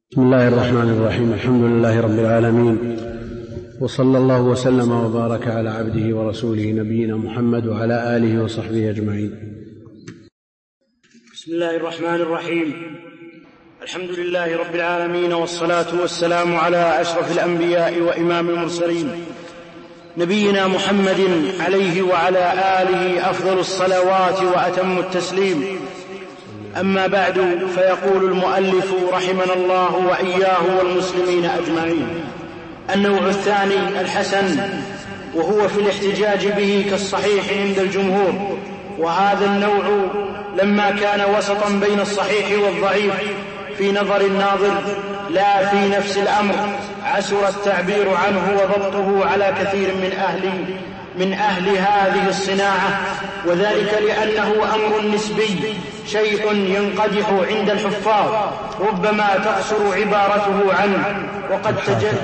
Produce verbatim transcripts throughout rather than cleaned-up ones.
بسم الله الرحمن الرحيم. الحمد لله رب العالمين، وصلى الله وسلم وبارك على عبده ورسوله نبينا محمد وعلى آله وصحبه أجمعين. بسم الله الرحمن الرحيم. الحمد لله رب العالمين، والصلاة والسلام على أشرف الأنبياء وإمام المرسلين نبينا محمد عليه وعلى آله أفضل الصلوات وأتم التسليم. أما بعد، فيقول المؤلف رحمنا الله وإياه والمسلمين أجمعين: النوع الثاني الحسن، وهو في الاحتجاج به كالصحيح عند الجمهور. وهذا النوع لما كان وسطا بين الصحيح والضعيف في نظر الناظر لا في نفس الأمر، عسر التعبير عنه وضبطه على كثير من أهل من أهل هذه الصناعة، وذلك لأنه أمر نسبي، شيء ينقدح عند الحفاظ ربما تقصر عبارته عنه وقد تجد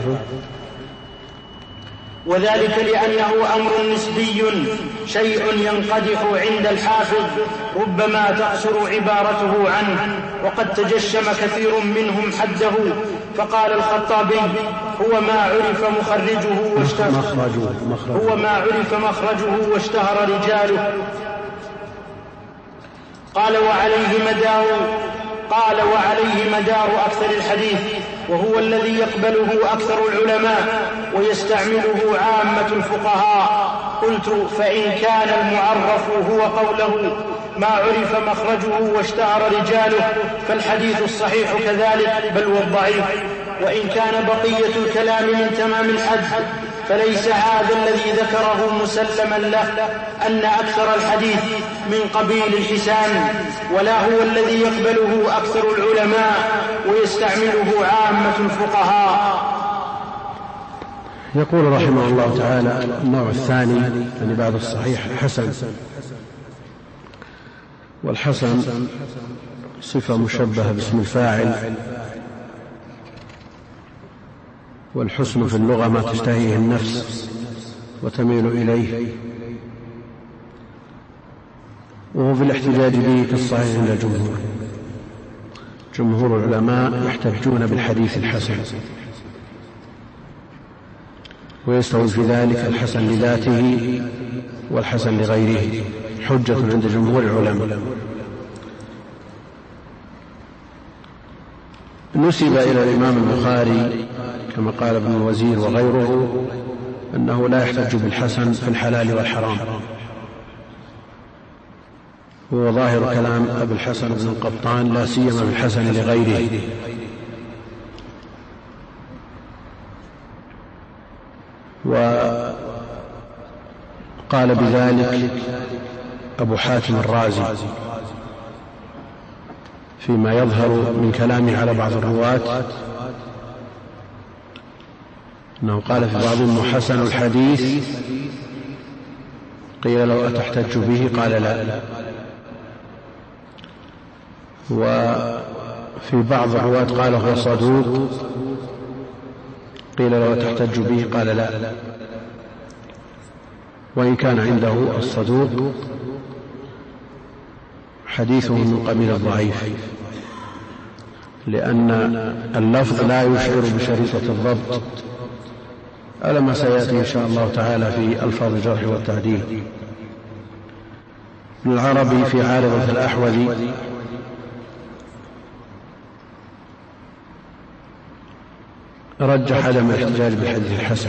وذلك لأنه أمر نسبي شيء ينقدح عند الحافظ ربما تقصر عبارته عنه وقد تجشم كثير منهم حده. فقال الخطابي: هو ما عرف مخرجه واشتهر هو ما عرف مخرجه واشتهر رجاله. قال وعليه مدار قال وعليه مدار أكثر الحديث، وهو الذي يقبله أكثر العلماء ويستعمله عامة الفقهاء. قلت: فإن كان المعرف هو قوله ما عرف مخرجه واشتهر رجاله فالحديث الصحيح كذلك، بل والضعيف. وإن كان بقية الكلام من تمام الحد فليس هذا الذي ذكره مسلما له أن أكثر الحديث من قبيل الحسان، ولا هو الذي يقبله أكثر العلماء ويستعمله عامة الفقهاء. يقول رحمه الله تعالى: النوع الثاني يعني بعد الصحيح حسن. والحسن صفة مشبهة باسم الفاعل، والحسن في اللغة ما تشتهيه النفس وتميل إليه، وهو في الاحتجاج به كالصحيح عند الجمهور. جمهور العلماء يحتجون بالحديث الحسن، ويستوي في ذلك الحسن لذاته والحسن لغيره، حجة عند جمهور العلماء. نسب إلى الإمام البخاري كما قال ابن الوزير وغيره أنه لا يحتج بالحسن في الحلال والحرام، هو ظاهر كلام أبي الحسن بن القطان، لا سيما بالحسن لغيره. وقال بذلك أبو حاتم الرازي فيما يظهر من كلامه على بعض الرواة، أنه قال في بعضهم حسن الحديث، قيل له أتحتج به؟ قال لا. وفي بعض الرواة قال هو صدوق، قيل له أتحتج به؟ قال لا. وإن كان عنده الصدوق حديثه من قبيل الضعيف، لأن اللفظ لا يشعر بشريطة الضبط، على ما سيأتي إن شاء الله تعالى في ألفاظ الجرح والتعديل. ابن العربي في عارضة الأحوذي رجح عدم الاحتجاج بالحديث الحسن.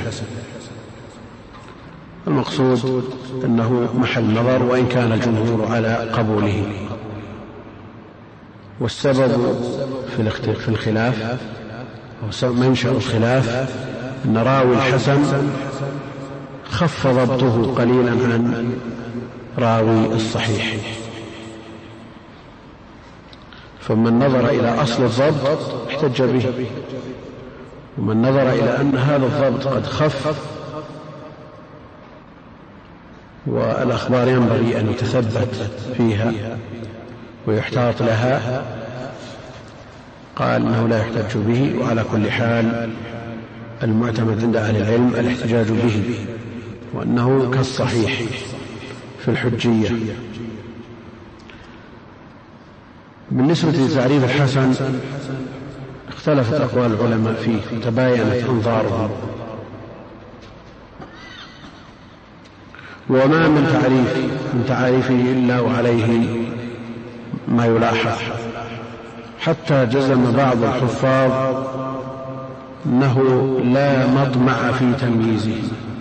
المقصود أنه محل نظر، وإن كان الجمهور على قبوله. والسبب في الخلاف أو منشأ الخلاف أن راوي الحسن خف ضبطه قليلا عن راوي الصحيح، فمن نظر إلى أصل الضبط احتج به، ومن نظر إلى أن هذا الضبط قد خف والأخبار ينبغي أن يتثبت فيها ويحتاط لها قال إنه لا يحتج به. وعلى كل حال المعتمد عند أهل العلم الاحتجاج به، وأنه كالصحيح في الحجية. بالنسبة لتعريف الحسن اختلفت أقوال العلماء فيه وتباينت أنظارهم. وما من تعريف من تعريفه إلا وعليه ما يلاحظ، حتى جزم بعض الحفاظ أنه لا مطمع في تمييزه.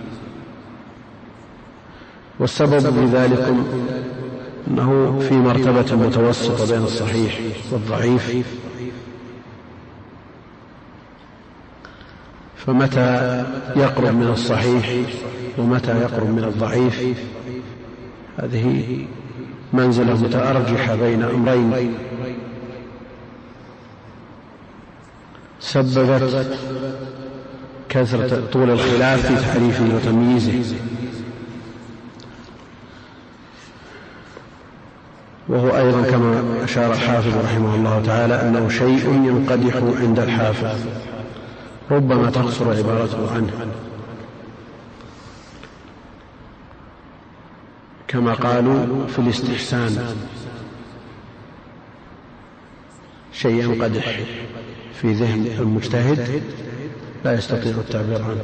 والسبب في ذلك أنه في مرتبة متوسطة بين الصحيح والضعيف، فمتى يقرب من الصحيح ومتى يقرب من الضعيف هذه منزلة متأرجحة بين أمرين سببت كثرة طول الخلاف في تعريفه وتمييزه. وهو أيضا كما أشار الحافظ رحمه الله تعالى أنه شيء ينقدح عند الحافظ ربما تقصر عبارته عنه، كما قالوا في الاستحسان شيء ينقدح في ذهن المجتهد لا يستطيع التعبير عنه.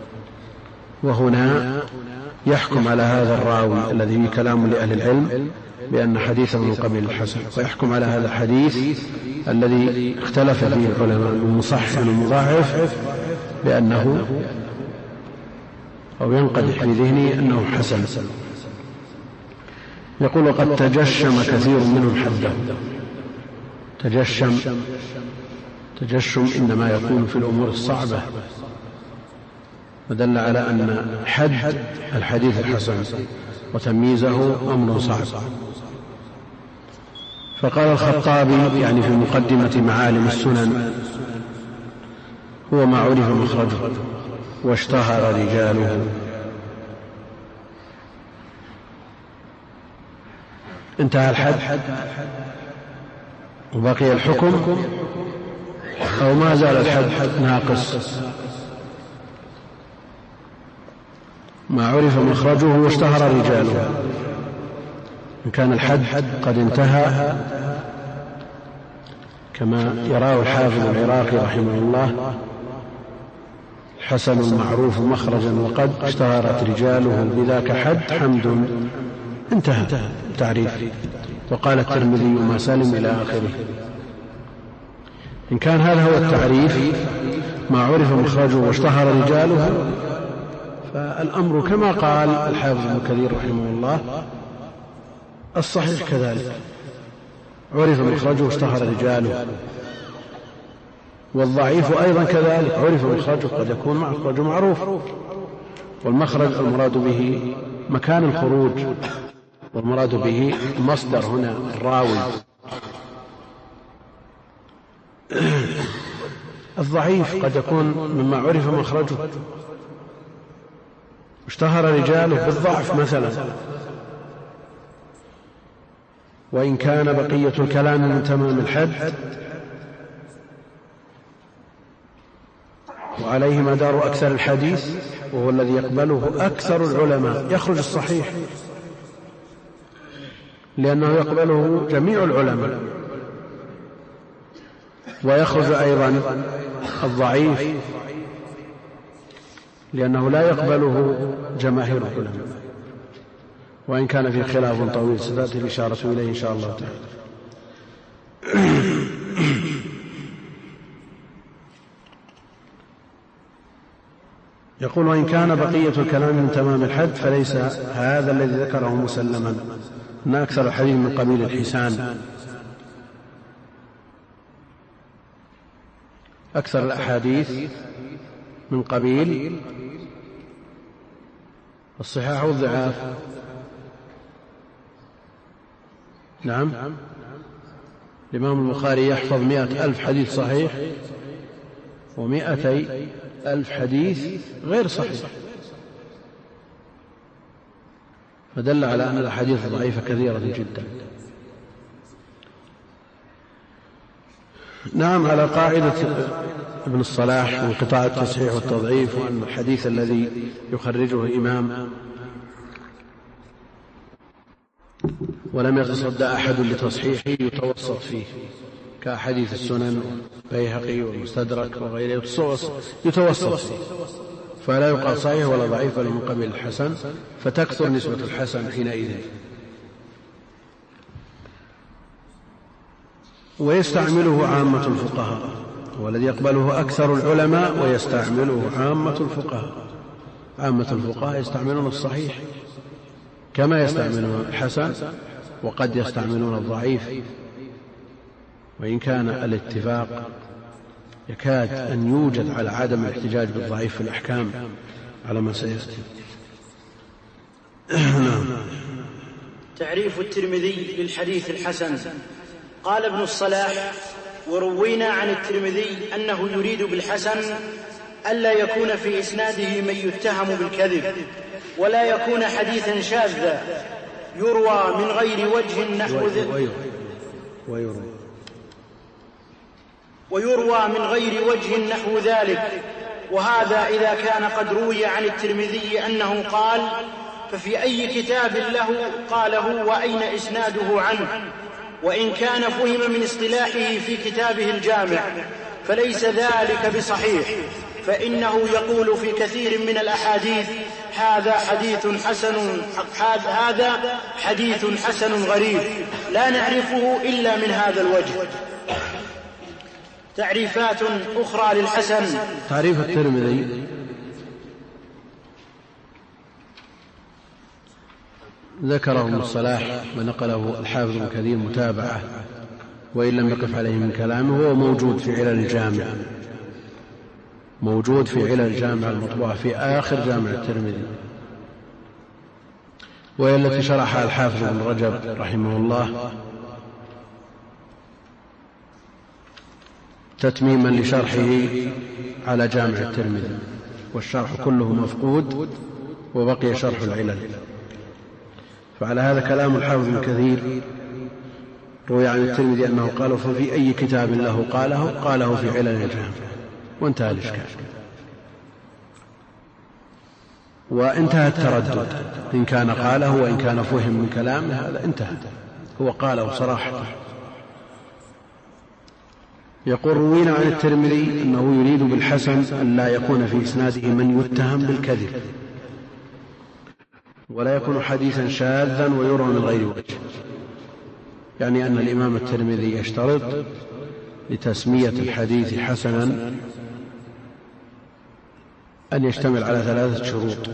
وهنا يحكم على هذا الراوي الذي فيه كلام لأهل العلم بأن حديثه من قبيل الحسن، ويحكم على هذا الحديث الذي اختلف فيه العلماء من مصحح ومضاعف بأنه أو ينقدح في ذهنه أنه حسن. يقول قد تجشم كثير منهم حده. تجشم تجشم إنما يكون في الأمور الصعبة، ودل على أن حد الحديث الحسن وتمييزه أمر صعب. فقال الخطابي يعني في مقدمة معالم السنن: هو ما عرف مخرجه واشتهر رجاله. انتهى الحد وبقي الحكم، أو ما زال الحد ناقص. ما عرف مخرجه واشتهر رجاله. إن كان الحد قد انتهى كما يراه الحافظ العراقي رحمه الله: حسن معروف مخرجا وقد اشتهرت رجاله بذاك حد حمد، انتهى التعريف. وقال الترمذي: ما سلم إلى آخره. إن كان هذا هو التعريف، ما عرف مخرجه واشتهر رجاله، فالأمر كما قال الحافظ ابن كثير رحمه الله: الصحيح كذلك، عرف مخرجه واشتهر رجاله. والضعيف أيضا كذلك، عرف مخرجه، قد يكون مخرجه معروف. والمخرج المراد به مكان الخروج، والمراد به مصدر هنا الراوي. الضعيف قد يكون مما عرف مخرجه اشتهر رجاله بالضعف مثلا. وإن كان بقية الكلام من تمام الحد، وعليه مدار أكثر الحديث، وهو الذي يقبله أكثر العلماء، يخرج الصحيح لأنه يقبله جميع العلماء، ويخرج أيضا الضعيف لأنه لا يقبله جماهير العلماء، وإن كان في خلاف طويل ستأتي الإشارة إليه إن شاء الله تعالى. يقول: وإن كان بقية الكلام من تمام الحد فليس هذا الذي ذكره مسلما، أن أكثر الحديث من قبيل الحسان. أكثر الأحاديث من قبيل الصحاح والضعاف. نعم، الإمام البخاري يحفظ مئة ألف حديث صحيح ومئتي ألف حديث غير صحيح، فدل على أن الأحاديث ضعيفة كثيرة جدا. نعم، على قاعدة ابن الصلاح من قطاع التصحيح والتضعيف، وأن الحديث الذي يخرجه إمام ولم يتصدى أحد لتصحيحه يتوسط فيه، كأحاديث السنن والبيهقي والمستدرك وغيره يتوسط، فلا يقال صحيح ولا ضعيف ولا من قبيل الحسن، فتكثر نسبة الحسن حينئذ. ويستعمله عامة الفقهاء، والذي يقبله أكثر العلماء ويستعمله عامة الفقهاء. عامة الفقهاء يستعملون الصحيح كما يستعملون الحسن، وقد يستعملون الضعيف، وإن كان الاتفاق يكاد أن يوجد على عدم الاحتجاج بالضعيف في الأحكام على ما سيأتي. تعريف الترمذي للحديث الحسن. قال ابن الصلاح: وروينا عن الترمذي أنه يريد بالحسن ألا يكون في إسناده من يتهم بالكذب، ولا يكون حديثا شاذا يروى من غير وجه نحو ذلك ويروى من غير وجه نحو ذلك. وهذا إذا كان قد روي عن الترمذي أنه قال، ففي أي كتاب له قاله وأين إسناده عنه. وإن كان فهم من اصطلاحه في كتابه الجامع فليس ذلك بصحيح، فإنه يقول في كثير من الأحاديث: هذا حديث حسن هذا حديث حسن غريب لا نعرفه إلا من هذا الوجه. تعريفات أخرى للحسن. تعريف الترمذي: ذكره ابن الصلاح ونقله الحافظ ابن كثير متابعة، وإن لم يقف عليه من كلامه. هو موجود في علل الجامع، موجود في علل الجامع المطبوعة في آخر جامع الترمذي، وهي التي شرحها الحافظ ابن رجب رحمه الله تتميما لشرحه على جامع الترمذي، والشرح كله مفقود وبقي شرح العلل. فعلى هذا كلام الحافظ ابن كثير روي عن الترمذي أنه قال: ففي أي كتاب له قاله قاله في علل الجامع، وانتهى الإشكال، وانتهى التردد إن كان قاله وإن كان فهم من كلامه، هذا انتهى، هو قاله صراحة. يقول: روينا عن الترمذي أنه يريد بالحسن أن لا يكون في إسناده من يتهم بالكذب، ولا يكون حديثا شاذا ويروى من غير وجه. يعني أن الإمام الترمذي يشترط لتسمية الحديث حسنا أن يشتمل على ثلاثة شروط: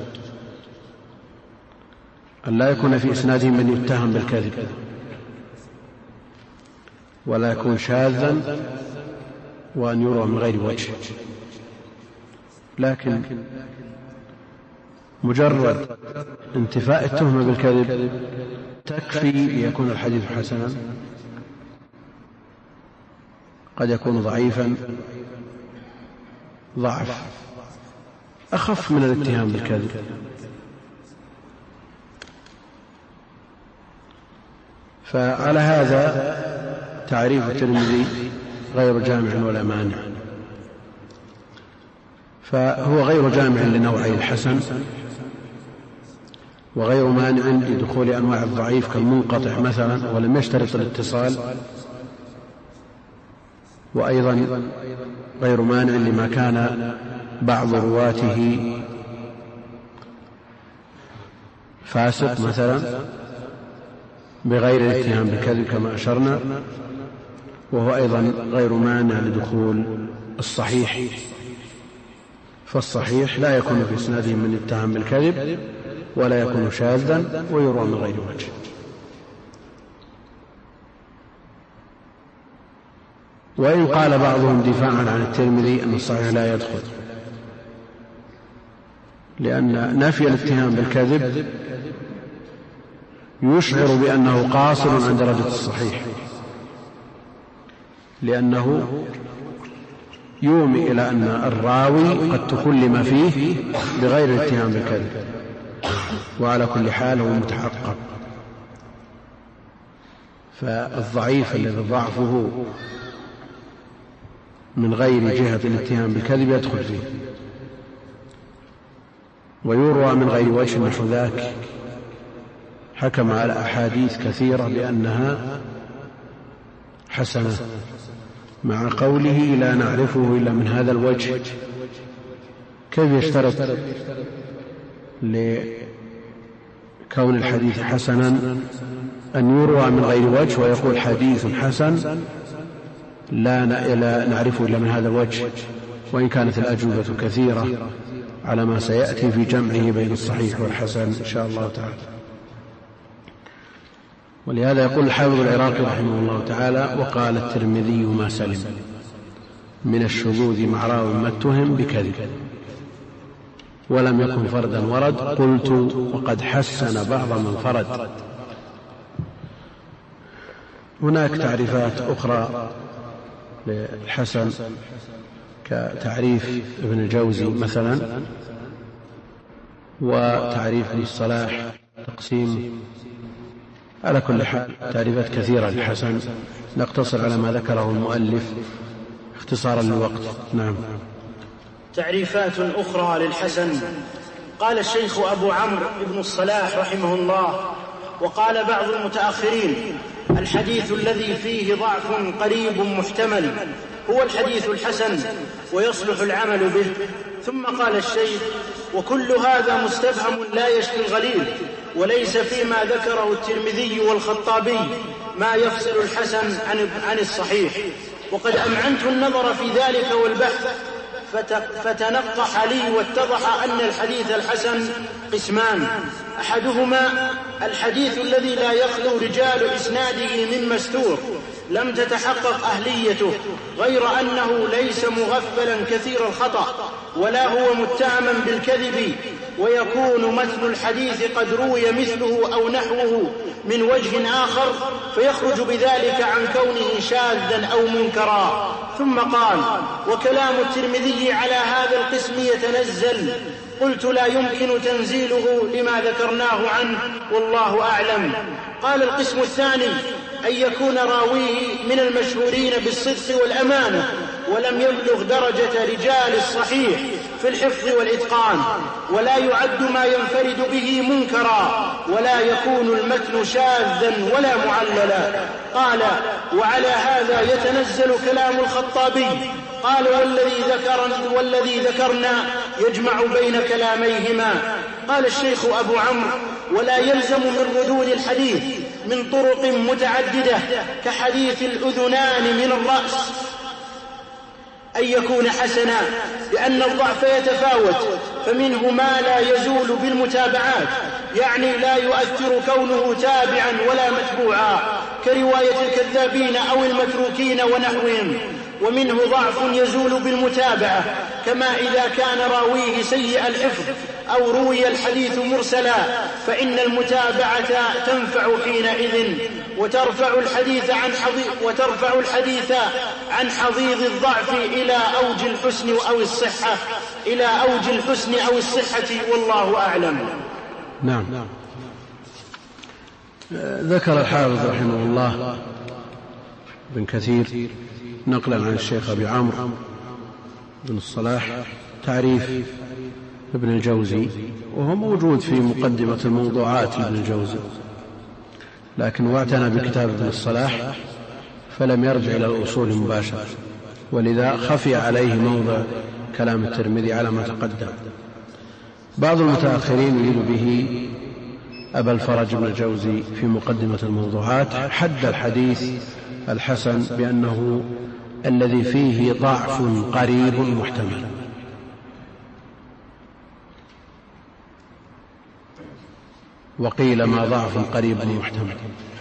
أن لا يكون في إسناده من يتهم بالكذب، ولا يكون شاذا، وأن يروى من غير وجه. لكن مجرد انتفاء التهمة بالكذب تكفي ليكون الحديث حسنا. قد يكون ضعيفا ضعف أخف من الاتهام بالكذب. فعلى هذا تعريف الترمذي غير جامع ولا مانع، فهو غير جامع لنوعي الحسن، وغير مانع لدخول أنواع الضعيف كالمنقطع مثلا ولم يشترط الاتصال، وأيضا غير مانع لما كان بعض رواته فاسق مثلا بغير الاتهام بالكذب كما أشرنا، وهو أيضا غير مانع لدخول الصحيح. فالصحيح لا يكون في إسناده من يتهم بالكذب، ولا يكون شاذا، ويروى من غير وجه. وإن قال بعضهم دفاعا عن الترمذي أن الصحيح لا يدخل، لأن نفي الاتهام بالكذب يشعر بأنه قاصر عن درجة الصحيح، لأنه يومي إلى أن الراوي قد تكلم فيه بغير الاتهام بالكذب، وعلى كل حال هو متحقق. فالضعيف الذي ضعفه من غير جهة الاتهام بالكذب يدخل فيه، ويروى من غير وجه نحو ذاك. حكم على أحاديث كثيرة بأنها حسنة، مع قوله لا نعرفه إلا من هذا الوجه. كيف يشترط لكون الحديث حسنا أن يروى من غير وجه ويقول حديث حسن لا نعرفه إلا من هذا الوجه، وإن كانت الأجوبة كثيرة على ما سيأتي في جمعه بين الصحيح والحسن إن شاء الله تعالى. ولهذا يقول الحافظ العراقي رحمه الله تعالى: وقال الترمذي ما سلم من الشذوذ مع راو ما اتهم بكذب ولم يكن فردا ورد، قلت وقد حسن بعض من فرد. هناك تعريفات أخرى للحسن كتعريف ابن الجوزي مثلا، وتعريف ابن الصلاح، تقسيم. على كل حال تعريفات كثيرة للحسن، نقتصر على ما ذكره المؤلف اختصارا للوقت. نعم. تعريفات أخرى للحسن. قال الشيخ أبو عمرو بن الصلاح رحمه الله: وقال بعض المتأخرين: الحديث الذي فيه ضعف قريب محتمل هو الحديث الحسن ويصلح العمل به. ثم قال الشيخ: وكل هذا مستفهم لا يشفي الغليل، وليس فيما ذكره الترمذي والخطابي ما يفصل الحسن عن الصحيح، وقد أمعنت النظر في ذلك والبحث فتنقح لي واتضح أن الحديث الحسن قسمان: أحدهما الحديث الذي لا يخلو رجال إسناده من مستور لم تتحقق أهليته، غير أنه ليس مغفلا كثير الخطأ ولا هو متهما بالكذب، ويكون متن الحديث قد روي مثله أو نحوه من وجه آخر فيخرج بذلك عن كونه شاذا أو منكرا. ثم قال: وكلام الترمذي على هذا القسم يتنزل. قلت: لا يمكن تنزيله لما ذكرناه عنه والله أعلم. قال: القسم الثاني أن يكون راويه من المشهورين بالصدق والأمانة ولم يبلغ درجة رجال الصحيح في الحفظ والإتقان، ولا يعد ما ينفرد به منكرا، ولا يكون المتن شاذا ولا معللا. قال: وعلى هذا يتنزل كلام الخطابي. قال: والذي ذكرنا, والذي ذكرنا يجمع بين كلاميهما. قال الشيخ أبو عمرو: ولا يلزم من ردود الحديث من طرق متعددة كحديث الأذنان من الرأس أن يكون حسنا، لأن الضعف يتفاوت، فمنه ما لا يزول بالمتابعات، يعني لا يؤثر كونه تابعا ولا متبوعا كرواية الكذابين أو المتروكين ونحوهم، ومنه ضعف يزول بالمتابعة، كما إذا كان راويه سيء الحفظ أو روي الحديث مرسلا فإن المتابعة تنفع حينئذ وترفع الحديث عن حضيض وترفع الحديث عن حضيض الضعف إلى أوج الحسن أو الصحة إلى أوج الحسن أو الصحة والله أعلم. نعم. ذكر الحافظ رحمه الله بن كثير نقلا عن الشيخ أبي عمرو بن الصلاح تعريف ابن الجوزي، وهو موجود في مقدمة الموضوعات لابن الجوزي، لكن واعتنى بكتاب ابن الصلاح فلم يرجع إلى الأصول مباشرة، ولذا خفي عليه موضع كلام الترمذي على ما تقدم. بعض المتأخرين يريد به أبا الفرج بن الجوزي في مقدمة الموضوعات حد الحديث الحسن بأنه الذي فيه ضعف قريب محتمل. وقيل ما ضعف قريب محتمل.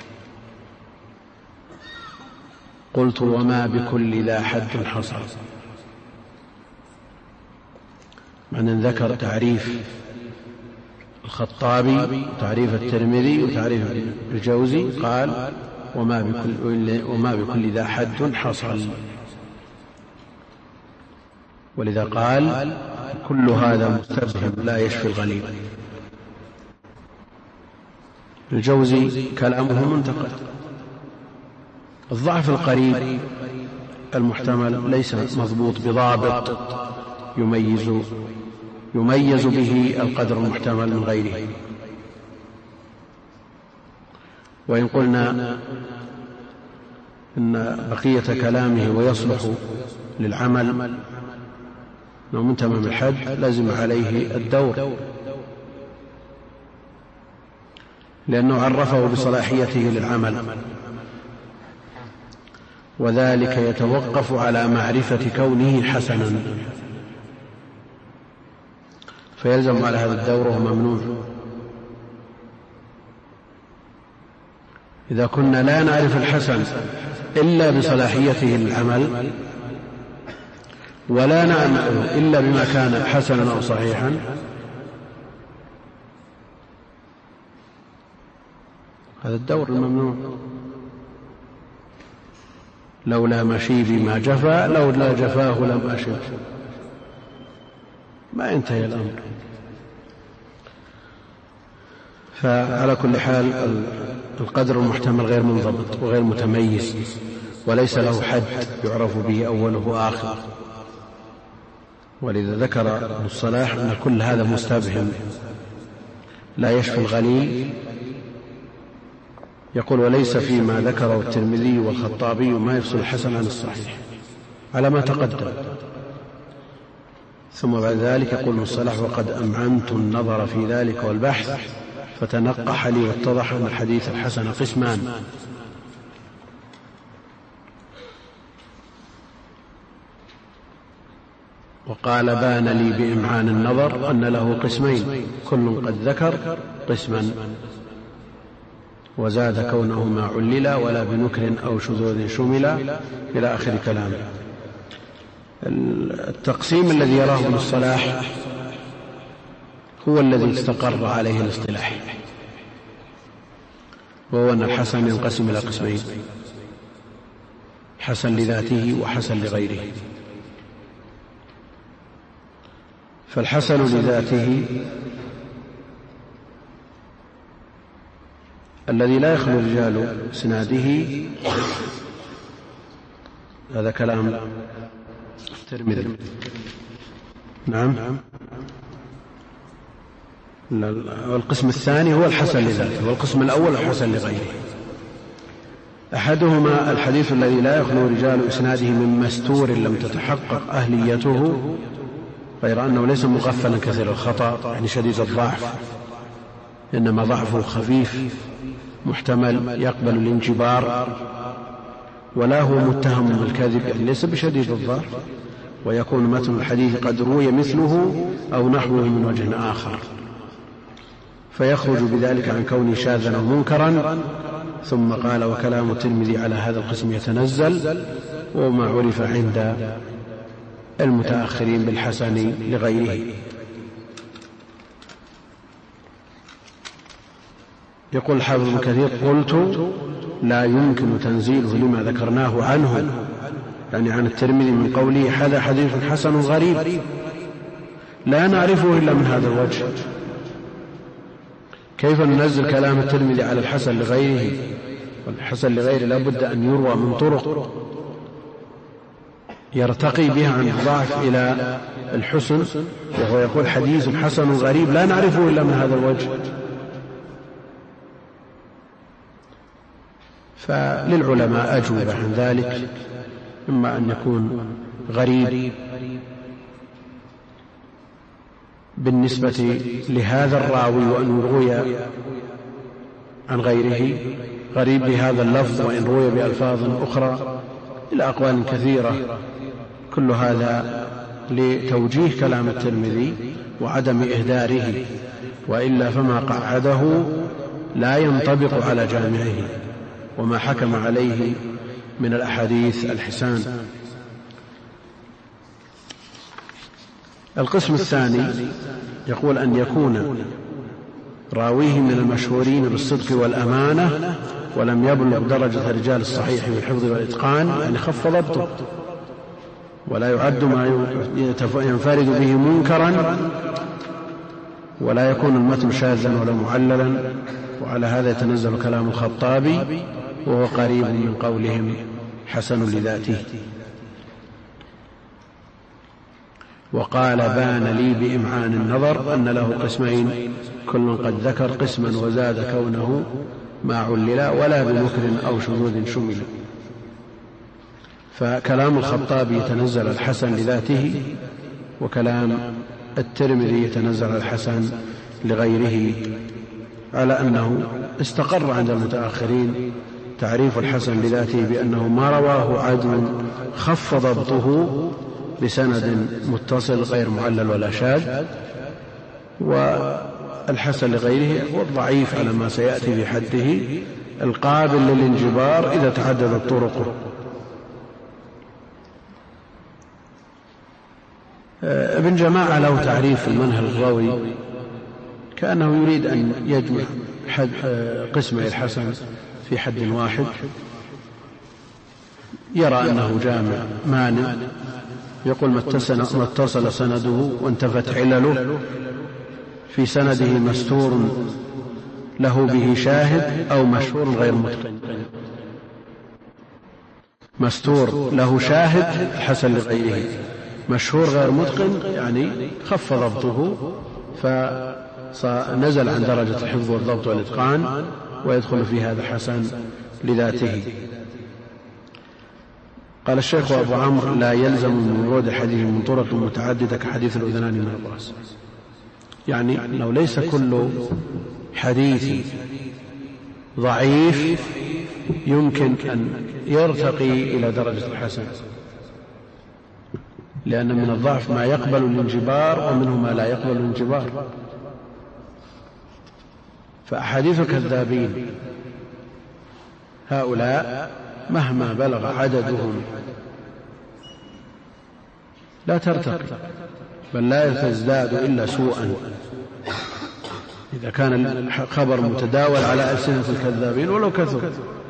قلت: وما بكل ذا حد حصل. من ذكر تعريف الخطابي تعريف الترمذي وتعريف الجوزي قال: وما بكل, وما بكل ذا حد حصل، ولذا قال: كل هذا مستفهم لا يشفي الغليل. الجوزي كلامه منتقد. الضعف القريب المحتمل ليس مضبوط بضابط يميز يميز به القدر المحتمل من غيره. وإن قلنا إن بقية كلامه ويصلح للعمل من تمام الحد لازم عليه الدور، لأنه عرفه بصلاحيته للعمل، وذلك يتوقف على معرفة كونه حسنا، فيلزم على هذا الدور وهو ممنوع. إذا كنا لا نعرف الحسن إلا بصلاحيته للعمل ولا نعمل إلا بما كان حسنا أو صحيحا، هذا الدور الممنوع. لولا مشيبي ما جفا، لولا جفاه لم أشب، ما ينتهي الأمر. فعلى كل حال القدر المحتمل غير منضبط وغير متميز، وليس له حد يعرف به أوله وآخر. ولذا ذكر ابن الصلاح أن كل هذا مستبهم لا يشفي الغليل. يقول: وليس فيما ذكره الترمذي والخطابي ما يفصل الحسن عن الصحيح على ما تقدم. ثم بعد ذلك يقول ابن الصلاح: وقد أمعنت النظر في ذلك والبحث فتنقح لي واتضح أن الحديث الحسن قسمان. وقال: بان لي بإمعان النظر أن له قسمين، كل قد ذكر قسما، وزاد كونه ما علل ولا بنكر أو شذوذ شمل، إلى آخر كلامه. التقسيم الذي يراه ابن الصلاح هو الذي استقر عليه الاصطلاح، وهو أن الحسن ينقسم إلى قسمين: حسن لذاته وحسن لغيره. فالحسن لذاته الذي لا يخلو رجال اسناده، هذا كلام الترمذي. نعم. والقسم الثاني هو الحسن لذاته، والقسم الأول الحسن لغيره. أحدهما الحديث الذي لا يخلو رجال اسناده من مستور لم تتحقق أهليته، غير أنه ليس مغفلا كثير الخطأ يعني شديد الضعف، إنما ضعفه خفيف محتمل يقبل الانجبار، ولا هو متهم بالكذب يعني ليس بشديد الضعف، ويكون متن الحديث قد روي مثله أو نحوه من وجه آخر، فيخرج بذلك عن كونه شاذا أو منكرا. ثم قال: وكلام الترمذي على هذا القسم يتنزل، وما عرف عند المتأخرين بالحسن لغيره. يقول الحافظ ابن كثير: قلت لا يمكن تنزيله لما ذكرناه عنه، يعني عن الترمذي، من قوله: هذا حديث حسن غريب لا نعرفه إلا من هذا الوجه. كيف ننزل كلام الترمذي على الحسن لغيره؟ والحسن لغيره لا بد أن يروى من طرق يرتقي بها عن الضعف إلى الحسن، وهو يقول حديث حسن غريب لا نعرفه إلا من هذا الوجه. فللعلماء أجوبة عن ذلك: إما أن يكون غريب بالنسبة لهذا الراوي وأن روي عن غيره، غريب بهذا اللفظ وإن روي بألفاظ أخرى، إلى أقوال كثيرة، كل هذا لتوجيه كلام الترمذي وعدم إهداره، وإلا فما قعده لا ينطبق على جامعه وما حكم عليه من الأحاديث الحسان. القسم الثاني يقول: أن يكون راويه من المشهورين بالصدق والأمانة ولم يبلغ درجة رجال الصحيح بالحفظ والإتقان، يعني خف ضبطه، ولا يعد ما ينفرد به منكرا، ولا يكون المتن شاذا ولا معللا. وعلى هذا يتنزل كلام الخطابي، وهو قريب من قولهم حسن لذاته. وقال: بان لي بإمعان النظر أن له قسمين، كل قد ذكر قسما وزاد كونه ما علل ولا بنكر أو شذوذ شمل. فكلام الخطابي يتنزل الحسن لذاته، وكلام الترمذي يتنزل الحسن لغيره، على أنه استقر عند المتأخرين تعريف الحسن لذاته بأنه ما رواه عدل خف ضبطه بسند متصل غير معلل ولا شاذ، والحسن لغيره هو الضعيف على ما سيأتي في حده القابل للانجبار إذا تعددت طرقه. ابن جماعة له تعريف في المنهل الغوي كأنه يريد أن يجمع قسمي الحسن في حد واحد، يرى أنه جامع مانع، يقول ما اتصل سنده وانتفت علله، في سنده مستور له به شاهد أو مشهور غير متقن. مستور له شاهد الحسن لغيره، مشهور غير متقن يعني خف ضبطه فنزل عن درجة الحفظ والضبط والإتقان ويدخل في هذا حسن لذاته. قال الشيخ أبو عمرو لا يلزم من ورود حديث من طرق متعددة كحديث الأذنان من الرأس، يعني لو ليس كل حديث ضعيف يمكن أن يرتقي إلى درجة الحسن، لأن من الضعف ما يقبل الانجبار ومنه ما لا يقبل الانجبار. فأحاديث الكذابين هؤلاء مهما بلغ عددهم لا ترتقي، بل لا تزداد إلا سوءا إذا كان الخبر متداول على ألسنة الكذابين ولو كثر.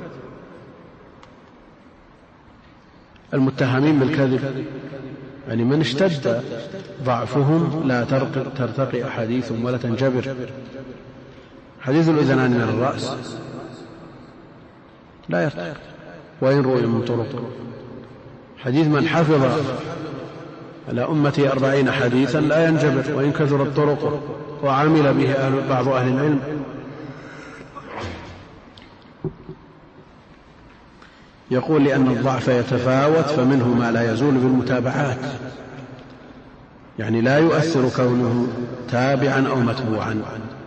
المتهمين بالكذب يعني من اشتد ضعفهم لا ترتقي أحاديثهم ولا تنجبر. حديث الأذنان من الرأس لا يرتقي وإن روي من طرق. حديث من حفظ على أمتي أربعين حديثا لا ينجبر وإن كثرت طرقه وعمل به أهل بعض أهل العلم. يقول لأن الضعف يتفاوت فمنه ما لا يزول بالمتابعات، يعني لا يؤثر كونه تابعا أو متبوعا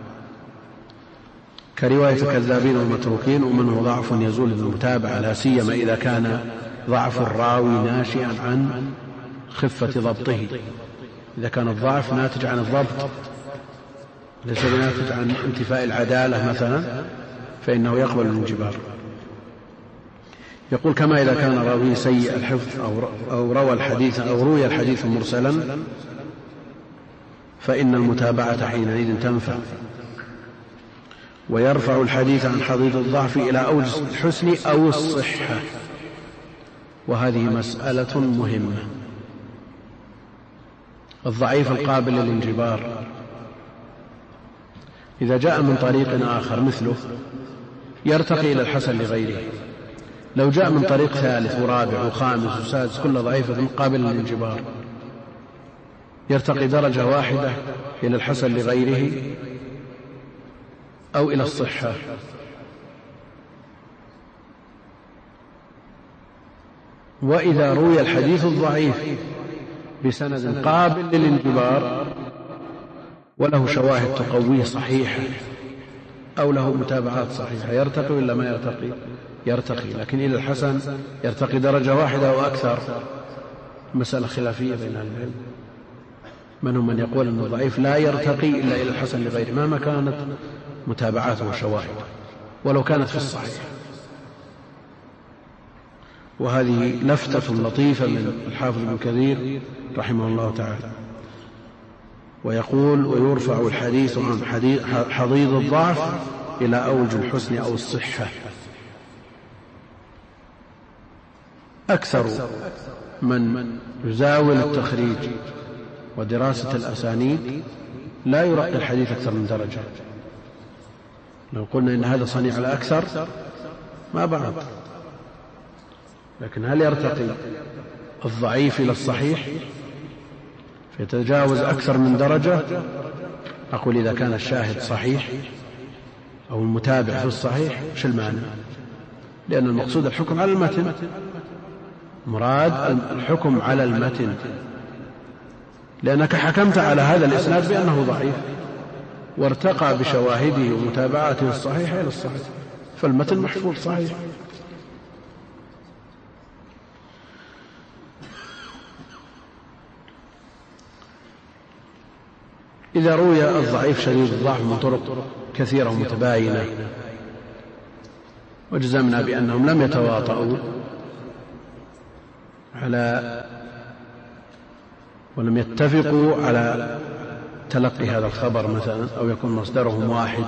كرواية الكذابين والمتروكين، ومنه ضعف يزول بالمتابعة لا سيما إذا كان ضعف الراوي ناشئا عن خفة ضبطه. إذا كان الضعف ناتج عن الضبط ليس ناتج عن انتفاء العدالة مثلا فإنه يقبل الانجبار. يقول كما إذا كان راوي سيء الحفظ أو روى الحديث أو روي الحديث مرسلا فإن المتابعة حينئذ تنفع ويرفع الحديث عن حضيض الضعف إلى أوج الحسن أو الصحة، وهذه مسألة مهمة. الضعيف القابل للانجبار إذا جاء من طريق آخر مثله يرتقي إلى الحسن لغيره. لو جاء من طريق ثالث ورابع وخامس وسادس كل ضعيفة قابل للانجبار يرتقي درجة واحدة إلى الحسن لغيره أو إلى الصحة. وإذا روي الحديث الضعيف بسند قابل للانجبار وله شواهد تقويه صحيحة أو له متابعات صحيحة يرتقي ولا ما يرتقي؟ يرتقي، لكن إلى الحسن يرتقي درجة واحدة أو أكثر. مسألة خلافية بين العلم، منهم من يقول أن الضعيف لا يرتقي إلا إلى الحسن لغيره مهما كانت متابعاته وشواهد ولو كانت في الصحيح. وهذه لفتة لطيفة من الحافظ ابن كثير رحمه الله تعالى. ويقول ويرفع الحديث عن حضيض الضعف إلى أوج الحسن أو الصحة. أكثر من يزاول التخريج ودراسة الأسانيد لا يرقي الحديث أكثر من درجة. لو قلنا إن هذا صنيع الأكثر ما بعد، لكن هل يرتقي الضعيف إلى الصحيح فيتجاوز أكثر من درجة؟ أقول إذا كان الشاهد صحيح أو المتابع في الصحيح شو المعنى؟ لأن المقصود الحكم على المتن، مراد الحكم على المتن، لأنك حكمت على هذا الإسناد بأنه ضعيف وارتقى بشواهده ومتابعاته الصحيحة إلى الصحيح، فالمتن محفوظ صحيح. إذا روي الضعيف شديد الضعف من طرق كثيرة ومتباينة وجزمنا بأنهم لم يتواطؤوا على ولم يتفقوا على تلقي هذا الخبر مثلا، أو يكون مصدرهم واحد،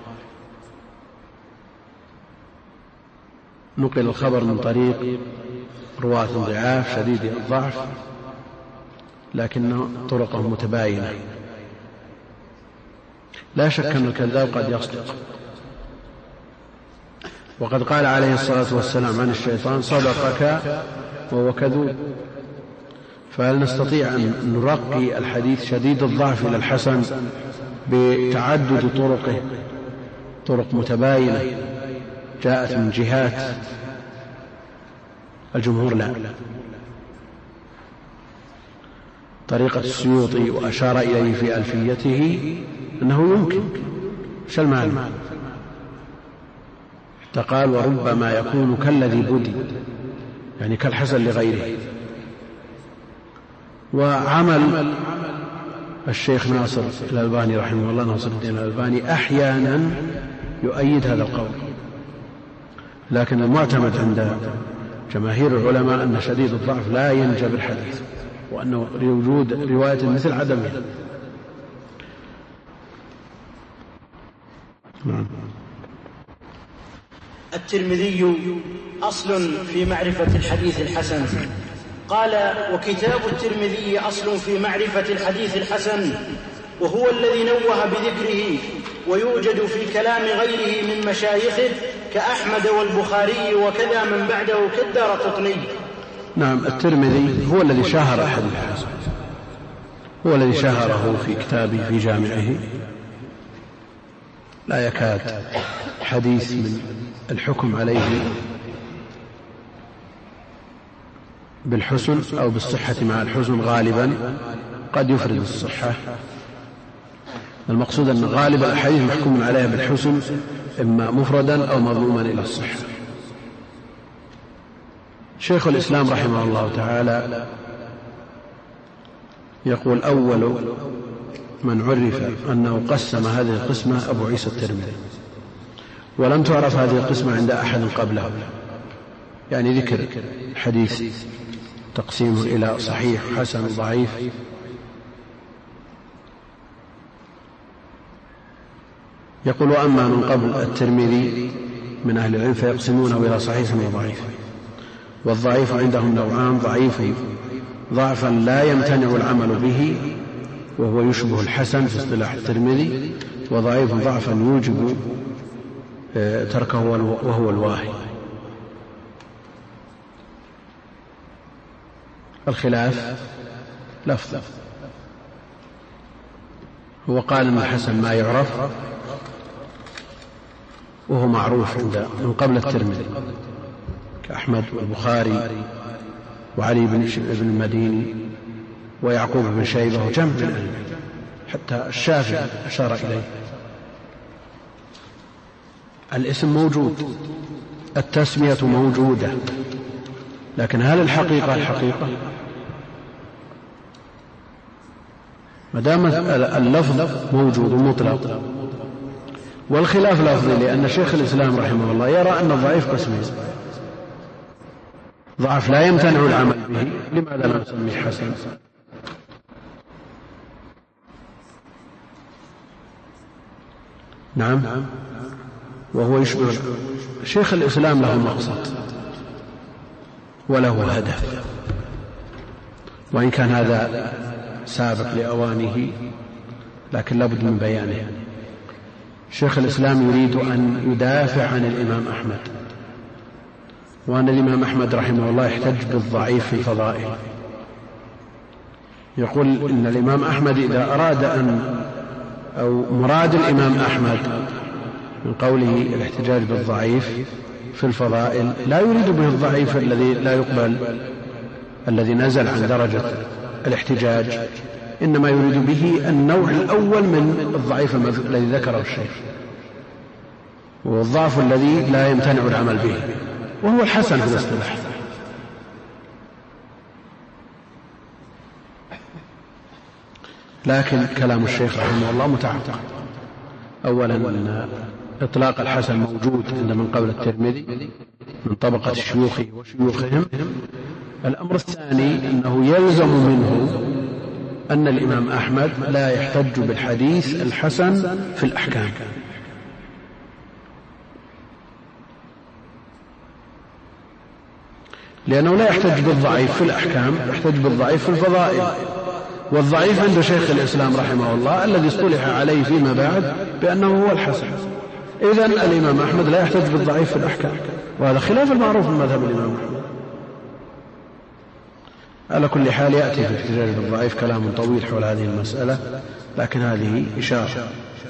نقل الخبر من طريق رواة ضعاف شديد الضعف لكن طرقهم متباينة، لا شك أن الكذاب قد يصدق. وقد قال عليه الصلاة والسلام عن الشيطان: صدقك وهو كذوب. فهل نستطيع أن نرقي الحديث شديد الضعف إلى الحسن بتعدد طرقه، طرق متباينة جاءت من جهات؟ الجمهور لا. طريقة السيوطي وأشار إليه في ألفيته أنه يمكن. شو المعنى؟ تقال: وربما يكون كالذي بدي، يعني كالحسن لغيره. وعمل الشيخ ناصر الألباني رحمه الله، ناصر الدين الألباني، أحيانا يؤيد هذا القول، لكن المعتمد عند جماهير العلماء أن شديد الضعف لا ينجب الحديث، وأنه وجود رواية مثل عدمها. نعم. الترمذي أصل في معرفة الحديث الحسن. قال: وكتاب الترمذي أصل في معرفة الحديث الحسن، وهو الذي نوه بذكره، ويوجد في كلام غيره من مشايخه كأحمد والبخاري وكذا من بعده كالدارقطني. نعم. الترمذي هو الذي شهر الحديث الحسن، هو الذي شهره في كتابه في جامعه. لا يكاد حديث من الحكم عليه بالحسن أو بالصحة مع الحسن غالبا قد يفرد الصحة. المقصود أن غالب الأحاديث محكوم عليها بالحسن، إما مفردا أو مضموما إلى الصحة. شيخ الإسلام رحمه الله تعالى يقول: أول من عرف أنه قسم هذه القسمة أبو عيسى الترمذي، ولم تعرف هذه القسمة عند أحد قبله، يعني ذكر حديث تقسيمه إلى صحيح حسن ضعيف. يقول: وأما من قبل الترمذي من أهل العلم فيقسمونه إلى صحيح وضعيف، والضعيف عندهم نوعان: ضعيف ضعفا لا يمتنع العمل به وهو يشبه الحسن في اصطلاح الترمذي، وضعيف ضعفا يوجب تركه وهو الواهي. الخلاف لفظ. هو قال ان الحسن ما يعرف، وهو معروف عند من قبل الترمذي كأحمد والبخاري وعلي بن المديني ويعقوب بن شيبة وجمع من أهل، حتى الشافعي أشار إليه. الاسم موجود، التسمية موجودة، لكن هل الحقيقة الحقيقة؟ ما دام اللفظ موجود مطلق والخلاف لفظي، لأن شيخ الإسلام رحمه الله يرى أن الضعيف قسمين: ضعف لا يمتنع العمل به، لماذا لا نسميه حسن؟ نعم. وهو يشبه شيخ الإسلام له مقصد وله هدف، وإن كان هذا سابق لأوانه لكن لابد من بيانه. شيخ الإسلام يريد أن يدافع عن الإمام أحمد، وأن الإمام أحمد رحمه الله يحتج بالضعيف في الفضائل. يقول إن الإمام أحمد إذا أراد أن أو مراد الإمام أحمد من قوله الاحتجاج بالضعيف في الفضائل لا يريد به الضعيف الذي لا يقبل الذي نزل عن درجة الاحتجاج إنما يريد به النوع الأول من الضعيف الذي ذكره الشيخ، والضعف الذي لا يمتنع العمل به، وهو الحسن في الاصطلاح. لكن كلام الشيخ رحمه الله متعقب. أولا أن إطلاق الحسن موجود عند من قبل الترمذي من طبقة شيوخه وشيوخهم. الأمر الثاني أنه يلزم منه أن الإمام أحمد لا يحتج بالحديث الحسن في الأحكام، لأنه لا يحتج بالضعيف في الأحكام، يحتج بالضعيف في الفضائل. والضعيف عند شيخ الإسلام رحمه الله الذي اصطلح عليه فيما بعد بأنه هو الحسن. إذن الإمام أحمد لا يحتج بالضعيف في الأحكام، وهذا خلاف المعروف من مذهب الإمام أحمد. على كل حال يأتي في الاحتجاج بالضعيف كلام طويل حول هذه المسألة، لكن هذه إشارة.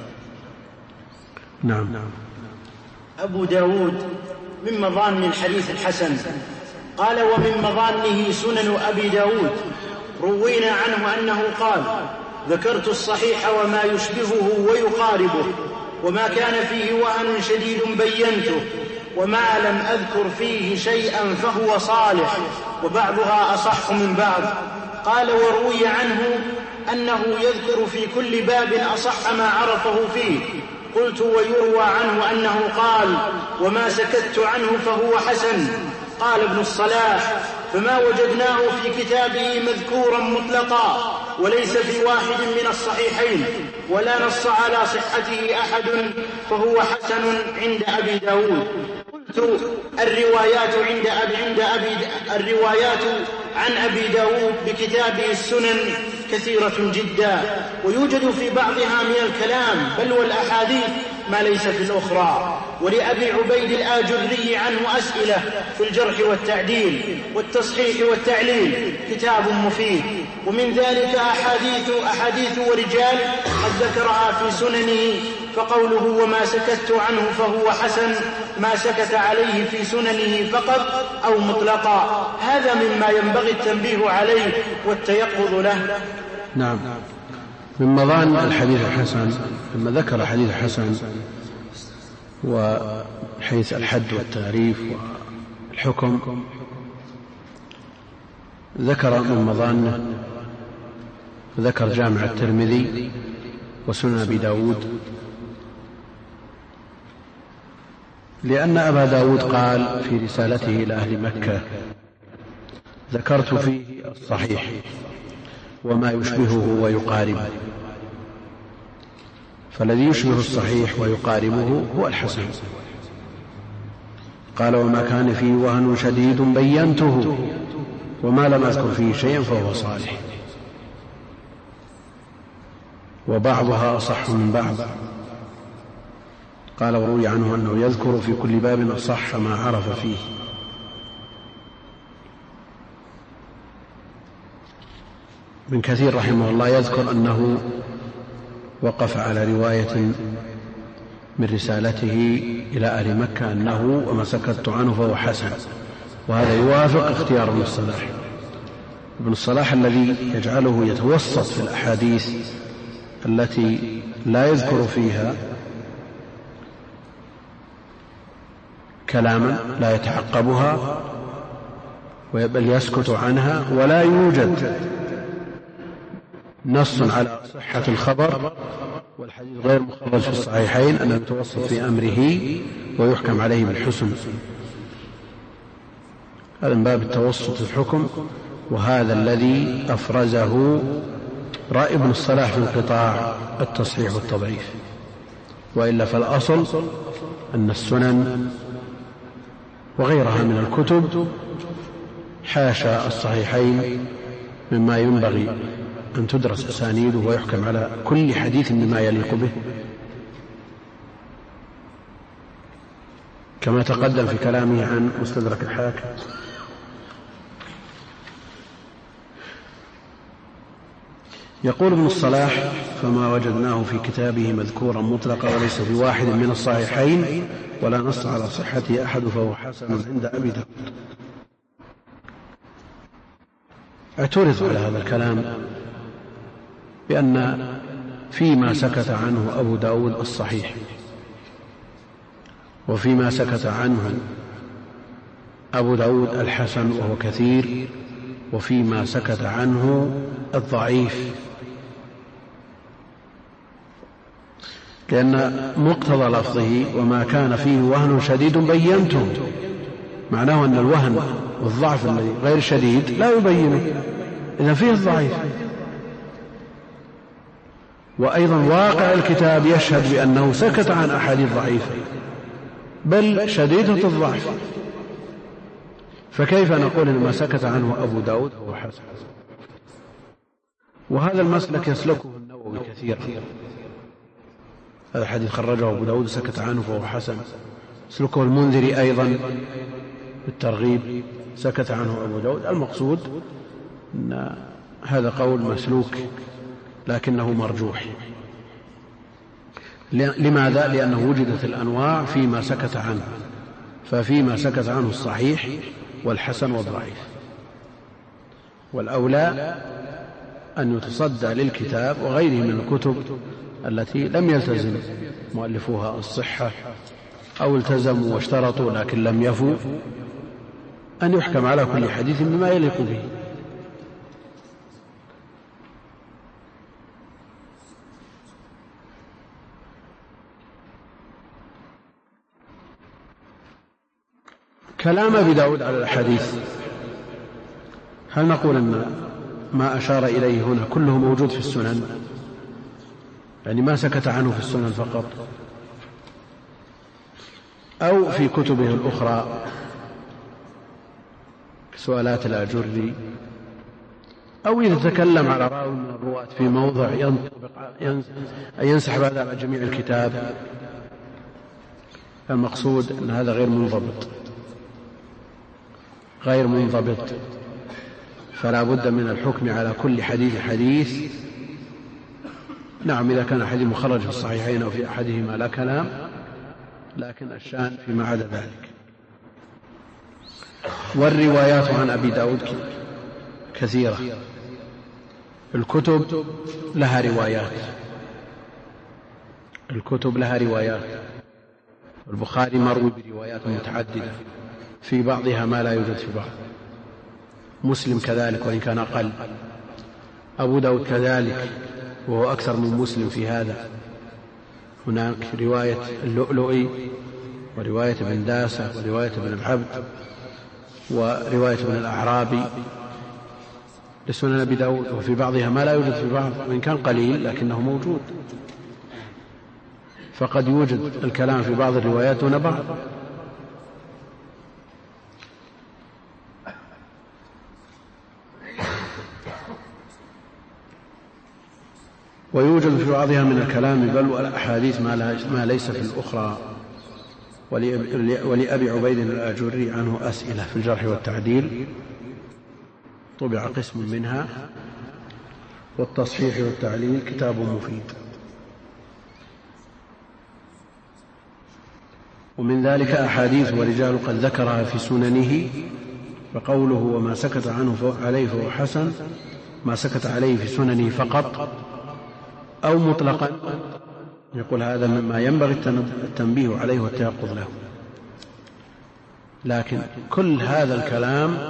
نعم. أبو داود من مظان الحديث الحسن قال: ومن مظانه سنن أبي داود روينا عنه أنه قال: ذكرت الصحيح وما يشبهه ويقاربه، وما كان فيه وهن شديد بينته، وما لم أذكر فيه شيئا فهو صالح، وبعضها أصح من بعض. قال: وروي عنه أنه يذكر في كل باب أصح ما عرفه فيه. قلت: ويروى عنه أنه قال: وما سكت عنه فهو حسن. قال ابن الصلاح: فما وجدناه في كتابه مذكورا مطلقا، وليس في واحد من الصحيحين، ولا نص على صحته أحد، فهو حسن عند أبي داود. قلت: الروايات عند أبي, عند أبي الروايات عن أبي داود بكتابه السنن كثيرة جدا، ويوجد في بعضها من الكلام بل والأحاديث ما ليس في الأخرى. ولأبي عبيد الآجري عنه أسئلة في الجرح والتعديل والتصحيح والتعليل، كتاب مفيد. ومن ذلك أحاديث, أحاديث ورجال قد ذكرها في سننه، فقوله: وما سكت عنه فهو حسن، ما سكت عليه في سننه فقط أو مطلقا. هذا مما ينبغي التنبيه عليه والتيقظ له. نعم. من مظان الحديث الحسن لما ذكر حديث الحسن وحيث الحد والتعريف والحكم، ذكر من مظانه ذكر جامع الترمذي وسنن أبي داود، لأن أبا داود قال في رسالته إلى أهل مكة: ذكرت فيه الصحيح وما يشبهه ويقاربه. فالذي يشبه الصحيح ويقاربه هو الحسن. قال: وما كان فيه وهن شديد بينته، وما لم أذكر فيه شيئا فهو صالح، وبعضها أصح من بعض. قال: وروي عنه أنه يذكر في كل باب أصح ما عرف فيه. ابن كثير رحمه الله يذكر أنه وقف على رواية من رسالته إلى أهل مكة أنه وما سكت عنه فهو حسن، وهذا يوافق اختيار ابن الصلاح. ابن الصلاح الذي يجعله يتوسط في الأحاديث التي لا يذكر فيها كلاما لا يتعقبها بل يسكت عنها، ولا يوجد نص على صحة الخبر، والحديث غير مخرج في الصحيحين، أن يتوسط في أمره ويحكم عليه بالحسن. هذا من باب التوسط في الحكم، وهذا الذي أفرزه رأي ابن الصلاح في انقطاع التصحيح والتضعيف. وإلا فالأصل أن السنن وغيرها من الكتب حاشا الصحيحين مما ينبغي أن تدرس أسانيده ويحكم على كل حديث بما يليق به، كما تقدم في كلامه عن مستدرك الحاكم. يقول ابن الصلاح: فما وجدناه في كتابه مذكورا مطلقا وليس في واحد من الصحيحين، ولا نص على صحته أحد، فهو حسن عند أبي داود. اعترض على هذا الكلام بأن فيما سكت عنه أبو داود الصحيح، وفيما سكت عنه أبو داود الحسن وهو كثير، وفيما سكت عنه الضعيف، لأن مقتضى لفظه وما كان فيه وهن شديد بينته، معناه أن الوهن والضعف الذي غير شديد لا يبينه، إذا فيه الضعيف. وأيضا واقع الكتاب يشهد بأنه سكت عن أحاديث ضعيفة بل شديدة الضعف، فكيف نقول إن ما سكت عنه أبو داود هو حسن؟ وهذا المسلك يسلكه النووي كثيرا، هذا الحديث خرجه أبو داود سكت عنه فهو حسن، يسلكه المنذري أيضا بالترغيب سكت عنه أبو داود. المقصود أن هذا قول مسلوك لكنه مرجوح. لماذا؟ لأنه وجدت الأنواع فيما سكت عنه، ففيما سكت عنه الصحيح والحسن والضعيف، والأولى أن يتصدى للكتاب وغيره من الكتب التي لم يلتزم مؤلفوها الصحة أو التزموا واشترطوا لكن لم يفوا، أن يحكم على كل حديث بما يليق به. كلام أبي داود على الحديث، هل نقول أن ما أشار إليه هنا كله موجود في السنن، يعني ما سكت عنه في السنن فقط، أو في كتبه الأخرى سؤالات الآجري، أو إذا تكلم على راوي من الرواة في موضع ينسحب هذا على جميع الكتاب؟ المقصود أن هذا غير منضبط غير منضبط فلا بد من الحكم على كل حديث حديث. نعم إذا كان حديث مخرج في الصحيحين أو في أحدهما لا كلام، لكن الشأن فيما عدا ذلك. والروايات عن أبي داود كثيرة، الكتب لها روايات الكتب لها روايات البخاري مروي بروايات متعددة، في بعضها ما لا يوجد في بعض، مسلم كذلك وإن كان أقل، أبو داود كذلك وهو أكثر من مسلم في هذا. هناك رواية اللؤلؤي ورواية ابن داسة ورواية ابن العبد ورواية ابن الأعرابي لسنن أبي داود، وفي بعضها ما لا يوجد في بعض وإن كان قليل لكنه موجود، فقد يوجد الكلام في بعض الروايات دون بعض. ويوجد في بعضها من الكلام بل والأحاديث ما ليس في الأخرى. ولأبي عبيد الآجري عنه أسئلة في الجرح والتعديل، طبع قسم منها، والتصحيح والتعليل كتاب مفيد. ومن ذلك أحاديث ورجال قد ذكرها في سننه، فقوله وما سكت عنه عليه فهو حسن، ما سكت عليه في سننه فقط أو مطلقا، يقول هذا مما ينبغي التنبيه عليه والتيقظ له. لكن كل هذا الكلام